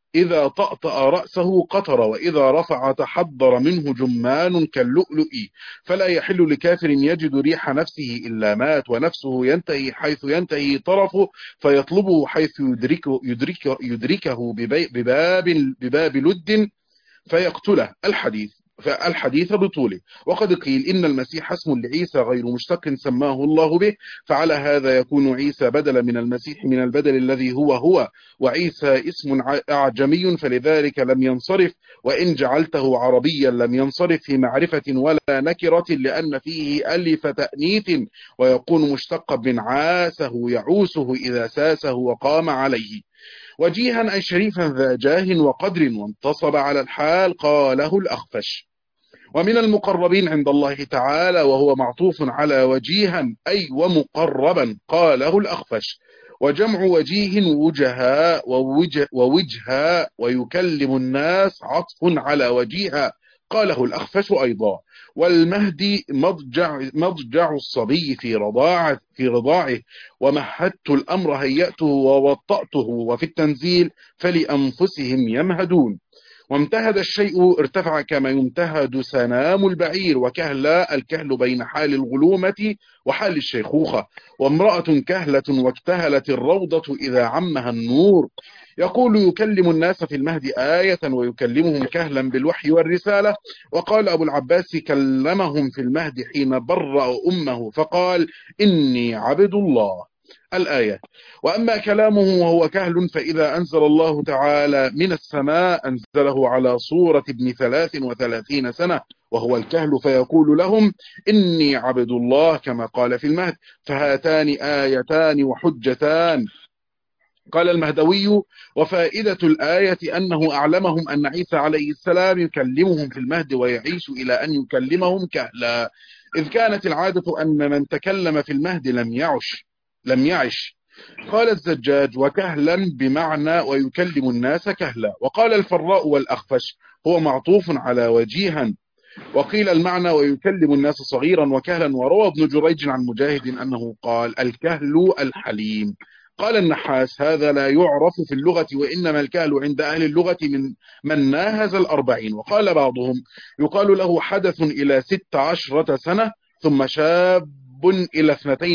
إذا طأطأ رأسه قطر، وإذا رفع تحضر منه جمان كاللؤلؤ، فلا يحل لكافر يجد ريح نفسه إلا مات، ونفسه ينتهي حيث ينتهي طرفه، فيطلبه حيث يدركه بباب لد فيقتله. فالحديث بطوله. وقد قيل إن المسيح اسم لعيسى غير مشتق سماه الله به، فعلى هذا يكون عيسى بدلا من المسيح من البدل الذي هو، وعيسى اسم أعجمي فلذلك لم ينصرف، وإن جعلته عربيا لم ينصرف في معرفة ولا نكرة، لأن فيه ألف تأنيث، ويكون مشتقا من عاسه يعوسه إذا ساسه وقام عليه. وجيها أي شريفا ذا جاه وقدر، وانتصب على الحال قاله الأخفش. ومن المقربين عند الله تعالى، وهو معطوف على وجيها أي ومقربا، قاله الأخفش. وجمع وجيه ووجها ويكلم الناس عطف على وجيها، قاله الأخفش أيضا. والمهدي مضجع الصبي في رضاعه، ومهدت الأمر هيأته ووطأته، وفي التنزيل فلأنفسهم يمهدون. وامتهد الشيء ارتفع كما يمتهد سنام البعير، وكهلا الكهل بين حال الغلومة وحال الشيخوخة. وامرأة كهلة واكتهلت الروضة إذا عمها النور. يقول يكلم الناس في المهد آية، ويكلمهم كهلا بالوحي والرسالة. وقال أبو العباس كلمهم في المهد حين برأ أمه فقال إني عبد الله. الآية. وأما كلامه وهو كهل، فإذا أنزل الله تعالى من السماء أنزله على صورة ابن 33 سنة وهو الكهل، فيقول لهم إني عبد الله كما قال في المهد. فهاتان آيتان وحجتان. قال المهدوي: وفائدة الآية أنه أعلمهم أن عيسى عليه السلام يكلمهم في المهد ويعيش إلى أن يكلمهم كهلا، إذ كانت العادة أن من تكلم في المهد لم يعش. قال الزجاج: وكهلا بمعنى ويكلم الناس كهلا. وقال الفراء والأخفش: هو معطوف على وجيها. وقيل المعنى ويكلم الناس صغيرا وكهلا. وروى ابن جريج عن مجاهد أنه قال: الكهل الحليم. قال النحاس: هذا لا يعرف في اللغة، وإنما الكهل عند أهل اللغة من ناهز 40. وقال بعضهم: يقال له حدث إلى 16 سنة، ثم شاب إلى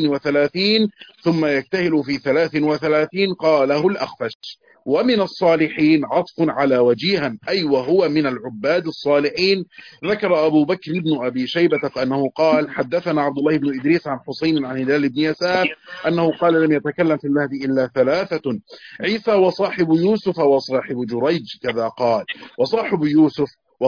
32، ثم يكتهل في 33. قاله الأخفش. ومن الصالحين عطف على وجيها أي وهو من العباد الصالحين. ذكر أبو بكر بن أبي شيبة أنه قال: حدثنا عبد الله بن إدريس عن حسين عن هلال بن يسار أنه قال: لم يتكلم في المهد إلا 3: عيسى وصاحب يوسف وصاحب جريج. كذا قال. وصاحب يوسف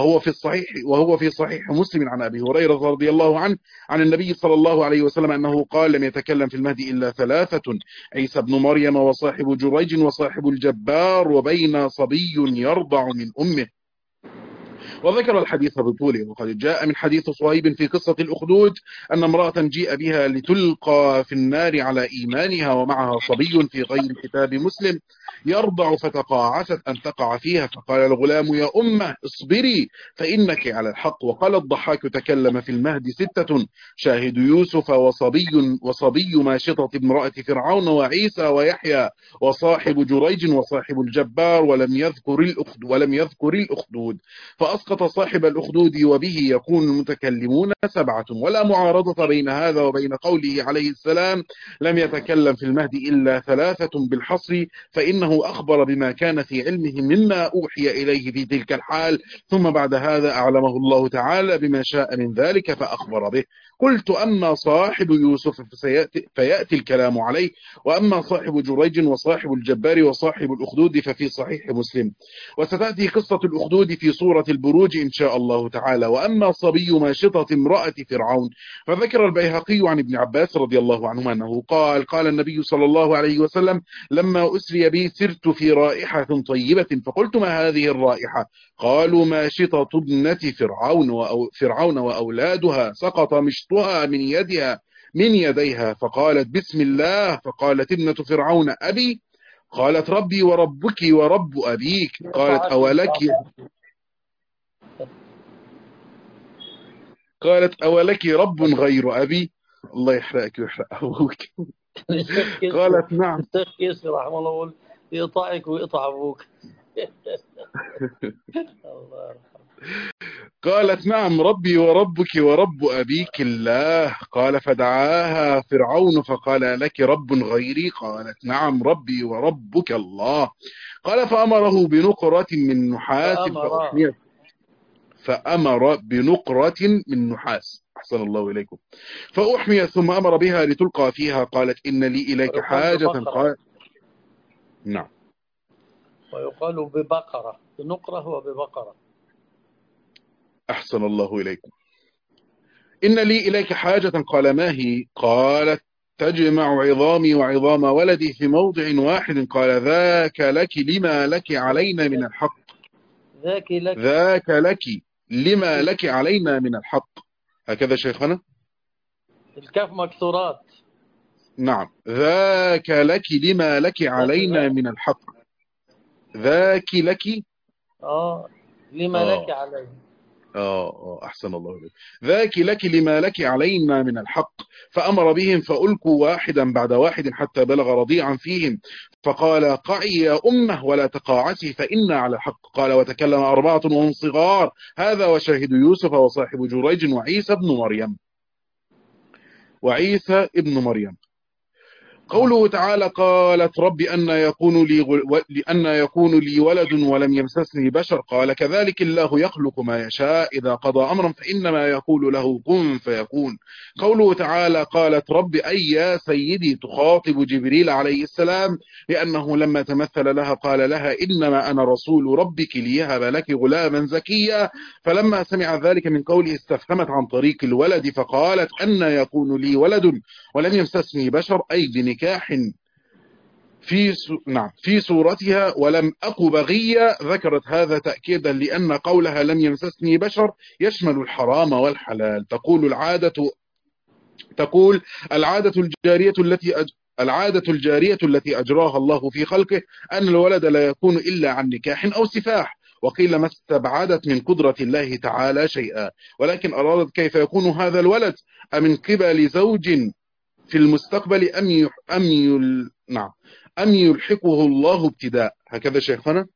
وهو في صحيح مسلم عن أبي هريرة رضي الله عنه عن النبي صلى الله عليه وسلم أنه قال: لم يتكلم في المهد إلا 3: عيسى بن مريم وصاحب جريج وصاحب الجبار، وبين صبي يرضع من أمه. وذكر الحديث بطوله. وقد جاء من حديث صهيب في قصة الأخدود أن امرأة جيء بها لتلقى في النار على إيمانها، ومعها صبي في غير كتاب مسلم يرضع، فتقاعست أن تقع فيها، فقال الغلام: يا أمه اصبري فإنك على الحق. وقال الضحاك: تكلم في المهد 6: شاهد يوسف وصبي ماشطة امرأة فرعون وعيسى ويحيى وصاحب جريج وصاحب الجبار، ولم يذكر الأخدود. فأسقط صاحب الأخدود، وبه يكون المتكلمون 7. ولا معارضة بين هذا وبين قوله عليه السلام: لم يتكلم في المهد إلا 3 بالحصر، فإنه أخبر بما كان في علمه مما أوحي إليه في تلك الحال، ثم بعد هذا أعلمه الله تعالى بما شاء من ذلك فأخبر به. قلت: أما صاحب يوسف فيأتي الكلام عليه، وأما صاحب جريج وصاحب الجبار وصاحب الأخدود ففي صحيح مسلم. وستأتي قصة الأخدود في سورة البروج إن شاء الله تعالى. وأما صبي ماشطة امرأة فرعون فذكر البيهقي عن ابن عباس رضي الله عنهما أنه قال: قال النبي صلى الله عليه وسلم: لما أسري بي سرت في رائحة طيبة، فقلت: ما هذه الرائحة؟ قالوا: ماشطة ابنة فرعون وأولادها، سقط مشطها من يديها، فقالت: بسم الله. فقالت ابنة فرعون: أبي. قالت: ربي وربك ورب أبيك. قالت: أولك رب غير أبي؟ الله يحرقك ويحرق أبوك. قالت: نعم. الشيخ كيسي رحمه الله يقول: يقطعك ويقطع أبوك. الله يرحمه. قالت نعم ربي وربك ورب أبيك الله. قال فدعاها فرعون فقال لك رب غيري؟ قالت نعم ربي وربك الله. قال فأمره بنقرة من نحاس فأمر بنقرة من نحاس. أحسن الله إليكم. فأحميت ثم أمر بها لتلقى فيها. قالت إن لي إليك ويقال حاجة. ببقرة. نعم. ويقال ببقرة، بنقرة وببقرة. أحسن الله إليكم. إن لي إليك حاجة. قال ما هي؟ قالت تجمع عظامي وعظام ولدي في موضع واحد. قال ذاك لك لما لك علينا من الحق. ذاك لك لما لك علينا من الحق. هكذا شيخنا. الكاف مكسورات. نعم. ذاك لك لما لك علينا من الحق. ذاك لك لما لك علينا. أحسن الله إليك. ذاك لك لما لك علينا من الحق. فأمر بهم فألقوا واحدا بعد واحد حتى بلغ رضيعا فيهم. فقال قعي يا أمه ولا تقاعسي فإنا على الحق. قال وتكلم 4 وهم صغار، هذا وشاهد يوسف وصاحب جريج وعيسى ابن مريم. قوله تعالى قالت رب أن يكون لي ولد ولم يمسسني بشر. قال كذلك الله يخلق ما يشاء إذا قضى أمرا فإنما يقول له كن فيكون. قوله تعالى قالت رب أي يا سيدي تخاطب جبريل عليه السلام لأنه لما تمثل لها قال لها إنما أنا رسول ربك ليهب لك غلاما زكيا. فلما سمع ذلك من قوله استفهمت عن طريق الولد فقالت أن يكون لي ولد ولم يمسسني بشر أي بنكاح في صورتها ولم أك بغية. ذكرت هذا تأكيدا لأن قولها لم يمسسني بشر يشمل الحرام والحلال. تقول العادة الجارية التي أجراها الله في خلقه أن الولد لا يكون إلا عن نكاح أو سفاح. وقيل ما استبعدت من قدرة الله تعالى شيئا، ولكن أرادت كيف يكون هذا الولد أمن قبل زوج في المستقبل أم يلحقه الله ابتداء. هكذا شيخنا.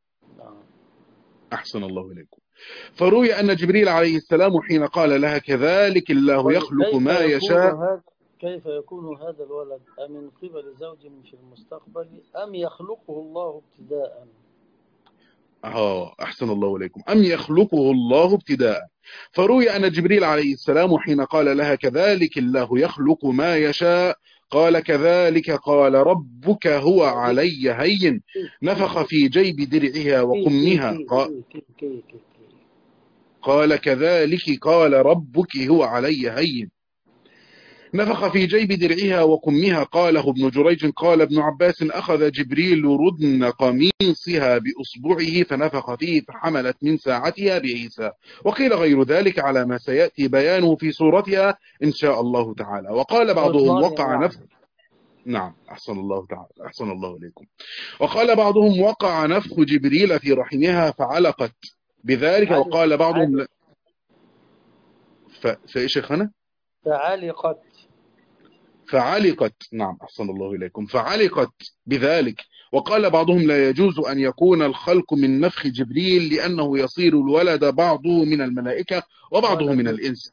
أحسن الله إليكم. فروي أن جبريل عليه السلام حين قال لها كذلك الله يخلق ما يشاء. كيف يكون هذا الولد أمن قبل زوج في المستقبل أم يخلقه الله ابتداء. أحسن الله إليكم. أم يخلقه الله ابتداء. فروي أن جبريل عليه السلام حين قال لها كذلك الله يخلق ما يشاء قال كذلك قال ربك هو علي هين نفخ في جيب درعها وقمها. قال كذلك قال ربك هو علي هين نفخ في جيب درعها وكمها. قاله ابن جريج. قال ابن عباس أخذ جبريل ردن قميصها بأصبعه فنفخ فيه فحملت من ساعتها بعيسى. وقيل غير ذلك على ما سيأتي بيانه في سورتها إن شاء الله تعالى. وقال بعضهم وقع نفخ. نعم. أحسن الله تعالى. أحسن الله إليكم. وقال بعضهم وقع نفخ جبريل في رحمها فعلقت بذلك. وقال بعضهم فإيش شيخنا؟ فعلقت. نعم. أحسن الله إليكم. فعلقت بذلك. وقال بعضهم لا يجوز أن يكون الخلق من نفخ جبريل لأنه يصير الولد بعضه من الملائكة وبعضه من الإنس.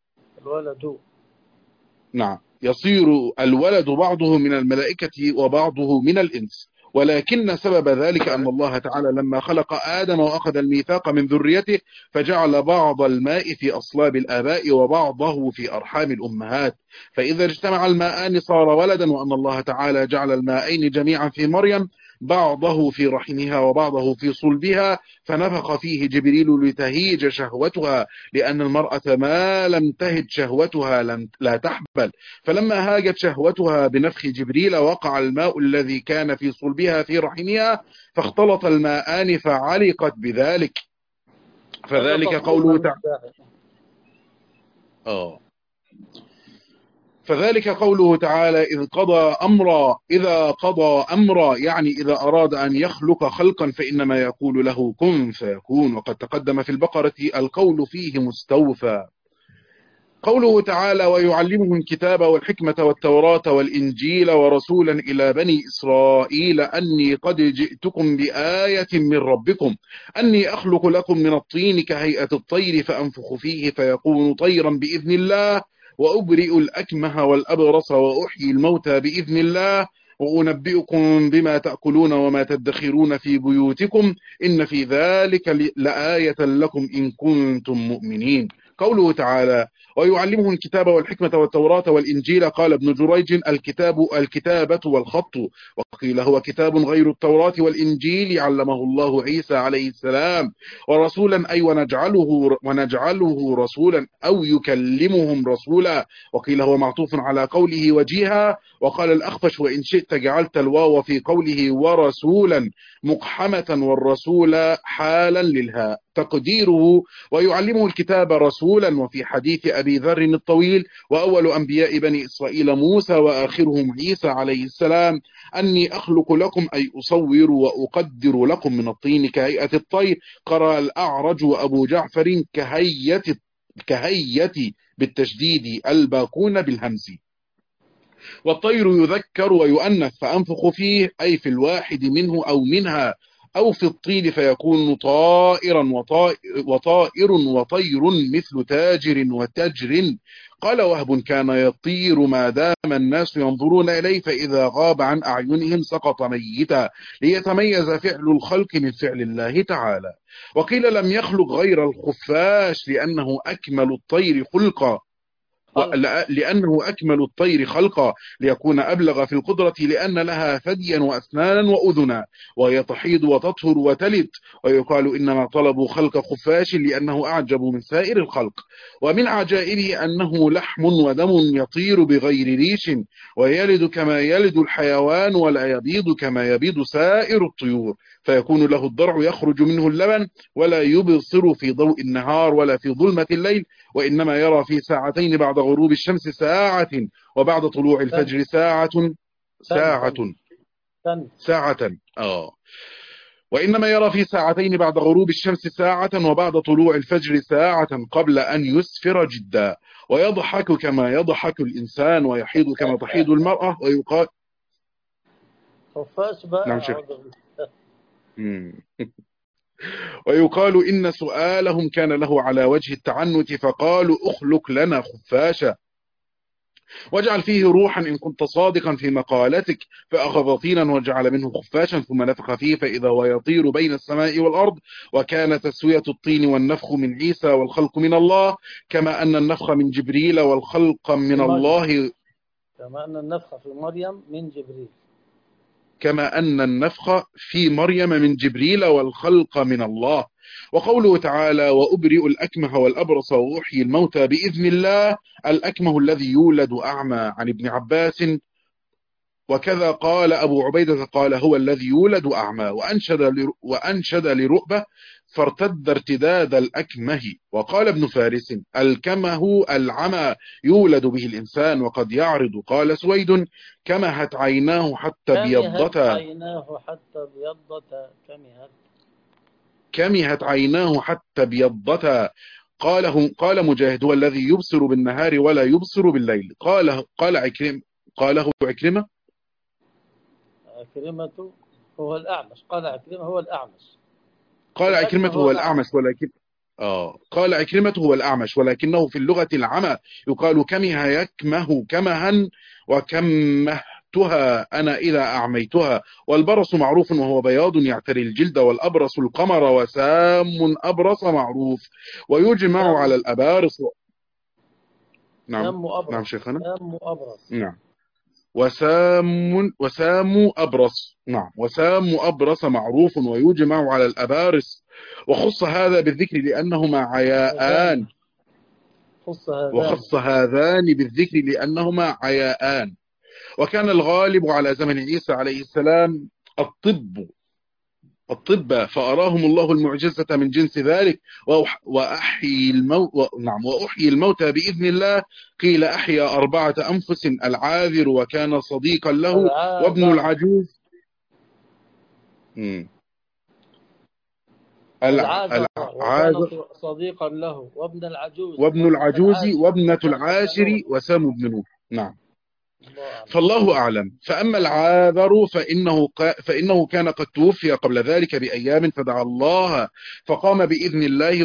نعم. يصير الولد بعضه من الملائكة وبعضه من الإنس. ولكن سبب ذلك أن الله تعالى لما خلق آدم وأخذ الميثاق من ذريته فجعل بعض الماء في أصلاب الآباء وبعضه في أرحام الأمهات. فإذا اجتمع الماءان صار ولدا. وأن الله تعالى جعل الماءين جميعا في مريم بعضه في رحمها وبعضه في صلبها فنفخ فيه جبريل لتهيج شهوتها لأن المرأة ما لم تهج شهوتها لا تحبل. فلما هاجت شهوتها بنفخ جبريل وقع الماء الذي كان في صلبها في رحمها فاختلط الماءان فعلقت بذلك. فذلك قوله تعالى فذلك قوله تعالى إذا قضى أمرا يعني إذا أراد أن يخلق خلقا فإنما يقول له كن فيكون. وقد تقدم في البقرة القول فيه مستوفى. قوله تعالى ويعلمهم الكتاب والحكمة والتوراة والإنجيل ورسولا إلى بني إسرائيل أني قد جئتكم بآية من ربكم أني أخلق لكم من الطين كهيئة الطير فأنفخ فيه فيكون طيرا بإذن الله وأبرئ الأكمه والأبرص وأحيي الموتى بإذن الله وأنبئكم بما تأكلون وما تدخرون في بيوتكم إن في ذلك لآية لكم إن كنتم مؤمنين. قوله تعالى ويعلمه الكتاب والحكمة والتوراة والإنجيل قال ابن جريج الكتابة والخط وقيل هو كتاب غير التوراة والإنجيل علمه الله عيسى عليه السلام ورسولا أي ونجعله رسولا أو يكلمهم رسولا وقيل هو معطوف على قوله وجيها وقال الأخفش وإن شئت جعلت الواو في قوله ورسولا مقحمة والرسول حالا للهاء تقديره ويعلمه الكتاب رسولا وفي حديث أبي ذر الطويل وأول أنبياء بني إسرائيل موسى وآخرهم عيسى عليه السلام أني أخلق لكم أي أصور وأقدر لكم من الطين كهيئة الطير قرأ الأعرج وأبو جعفر كهيئة بالتشديد الباقون بالهمز والطير يذكر ويؤنث فأنفخ فيه أي في الواحد منه أو منها أو في الطين فيكون طائرا وطائر وطير مثل تاجر وتجر قال وهب كان يطير ما دام الناس ينظرون إليه فإذا غاب عن أعينهم سقط ميتا ليتميز فعل الخلق من فعل الله تعالى وقيل لم يخلق غير الخفاش لأنه أكمل الطير خلقا لأنه أكمل الطير خلقا ليكون أبلغ في القدرة لأن لها ثديا وأسنانا وأذنا وهي تحيض وتطهر وتلد ويقال إنما طلبوا خلق خفاش لأنه أعجب من سائر الخلق ومن عجائبه أنه لحم ودم يطير بغير ريش ويلد كما يلد الحيوان ولا يبيض كما يبيض سائر الطيور فيكون له الضرع يخرج منه اللبن ولا يبصر في ضوء النهار ولا في ظلمة الليل وإنما يرى في ساعتين بعد غروب الشمس ساعة وبعد طلوع الفجر ساعة وإنما يرى في ساعتين بعد غروب الشمس ساعة وبعد طلوع الفجر ساعة قبل أن يسفر جدا ويضحك كما يضحك الإنسان ويحيض كما تحيض المرأة ويقال خفاش بقى. نعم شيخ. ويقال إن سؤالهم كان له على وجه التعنت فقالوا اخلق لنا خفاشا واجعل فيه روحا إن كنت صادقا في مقالتك فأخذ طينا وجعل منه خفاشا ثم نفخ فيه فإذا هو يطير بين السماء والأرض وكان تسوية الطين والنفخ من عيسى والخلق من الله كما أن النفخ من جبريل والخلق من الله كما أن النفخ في مريم من جبريل كما أن النفخ في مريم من جبريل والخلق من الله وقوله تعالى وأبرئ الأكمه والأبرص وأحيي الموتى بإذن الله الأكمه الذي يولد أعمى عن ابن عباس وكذا قال أبو عبيدة قال هو الذي يولد أعمى وأنشد لرؤبة فارتد ارتداد الأكمه وقال ابن فارس الكمه العمى يولد به الإنسان وقد يعرض قال سويد كمهت عيناه حتى بيضتا كمهت عيناه حتى بيضتا قال مجاهد هو الذي يبصر بالنهار ولا يبصر بالليل قاله عكرمة هو الأعمش قال عكرمة هو الأعمش قال عكرمة هو الأعمش ولكن قال عكرمة هو الأعمش ولكنه في اللغة العمى يقال كمه يكمه كمها وكمهتها أنا إذا أعميتها والبرص معروف وهو بياض يعتري الجلد والأبرص القمر وسام أبرص معروف ويجمع على الأبارص نعم شيخنا سام أبرص نعم وسام أبرص نعم وسام أبرص معروف ويجمع على الأبارص وخص هذا بالذكر لأنهما عياءان وخص هذان بالذكر لأنهما عياءان وكان الغالب على زمن عيسى عليه السلام الطب فأراهم الله المعجزة من جنس ذلك وأحيي الموتى بإذن الله قيل أحيا 4 أنفس العاذر وكان صديقا له وابن العجوز العازر العازر وكان صديقا له، وابن العجوز وابن وابنة العجوز العاشر وابنة وسام بن العاشر نوح. وسام بن نوح. نعم. الله أعلم. فالله أعلم. فأما العاذر فإنه كان قد توفي قبل ذلك بأيام، فدعا الله فقام بإذن الله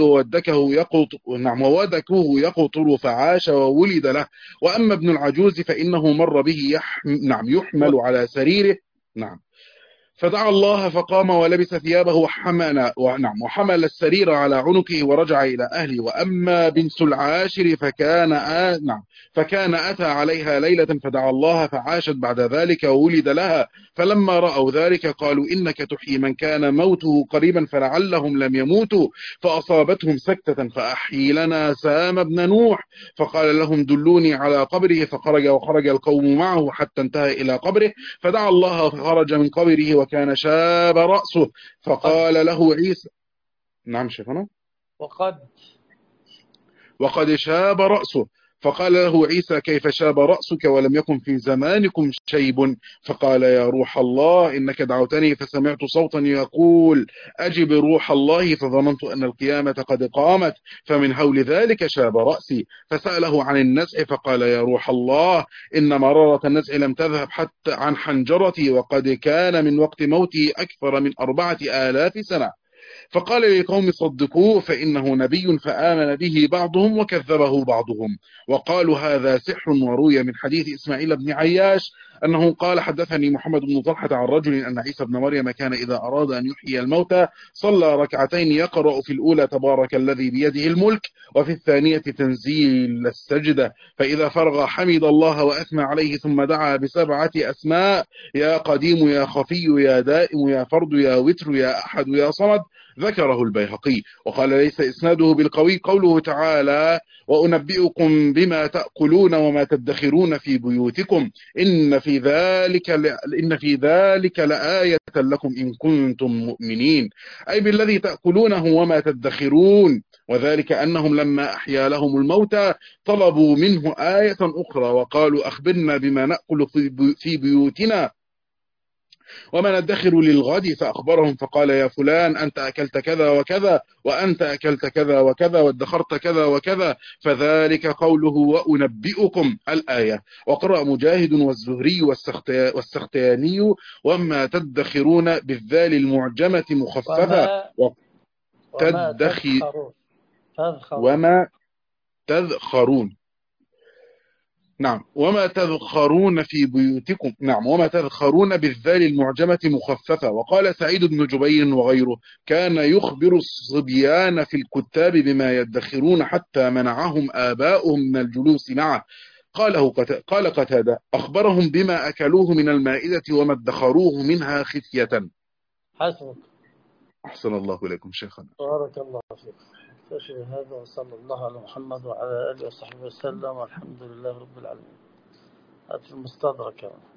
وودكه يقطر فعاش وولد له. وأما ابن العجوز فإنه مر به يحمل على سريره. نعم. فدعا الله فقام ولبس ثيابه وحمل السرير على عنقه ورجع إلى أهله. وأما بنت العاشر فكان أتى عليها ليلة فدعا الله فعاشت بعد ذلك وولد لها. فلما رأوا ذلك قالوا إنك تحيي من كان موته قريبا فلعلهم لم يموتوا. فأصابتهم سكتة فأحيي لنا سام بن نوح. فقال لهم دلوني على قبره. فخرج وخرج القوم معه حتى انتهى إلى قبره. فدعا الله فخرج من قبره وكان شاب رأسه. فقال له عيسى. نعم شيخنا. وقد شاب رأسه. فقال له عيسى كيف شاب رأسك ولم يكن في زمانكم شيب؟ فقال يا روح الله إنك دعوتني فسمعت صوتا يقول أجب روح الله، فظننت أن القيامة قد قامت، فمن هول ذلك شاب رأسي. فسأله عن النزع فقال يا روح الله إن مرارة النزع لم تذهب حتى عن حنجرتي، وقد كان من وقت موتي أكثر من 4000 سنة. فقال لقوم صدقوه فإنه نبي، فآمن به بعضهم وكذبه بعضهم وقالوا هذا سحر. وروي من حديث إسماعيل بن عياش أنه قال حدثني محمد بن طلحة عن رجل أن عيسى بن مريم كان إذا أراد أن يحيي الموتى صلى ركعتين يقرأ في الأولى تبارك الذي بيده الملك وفي الثانية تنزيل السجدة، فإذا فرغ حمد الله وأثنى عليه ثم دعا ب7 أسماء: يا قديم يا خفي يا دائم يا فرد يا وتر يا أحد يا صمد. ذكره البيهقي. وقال ليس إسناده بالقوي قوله تعالى وأنبئكم بما تأكلون وما تدخرون في بيوتكم إن في ذلك لآية لكم إن كنتم مؤمنين، أي بالذي تأكلونه وما تدخرون. وذلك أنهم لما أحيا لهم الموتى طلبوا منه آية أخرى وقالوا أخبرنا بما نأكل في بيوتنا وما ندخر للغد، فأخبرهم فقال يا فلان أنت أكلت كذا وكذا وأنت أكلت كذا وكذا وادخرت كذا وكذا، فذلك قوله وأنبئكم الآية. وقرأ مجاهد والزهري والسختياني وما تدخرون بالذال المعجمة مخففة وما تذخرون. نعم. وما تذخرون في بيوتكم. نعم. وما تذخرون بالذال المعجمة مخففة. وقال سعيد بن جبير وغيره كان يخبر الصبيان في الكتاب بما يدخرون حتى منعهم آباؤهم من الجلوس معه. قال قتادة أخبرهم بما أكلوه من المائدة وما ادخروه منها خفية. حسبك. أحسن الله إليكم شيخنا. بارك الله فيك. فشل هذا وصلى الله على محمد وعلى آله وصحبه وسلم والحمد لله رب العالمين. هذا المستدرك.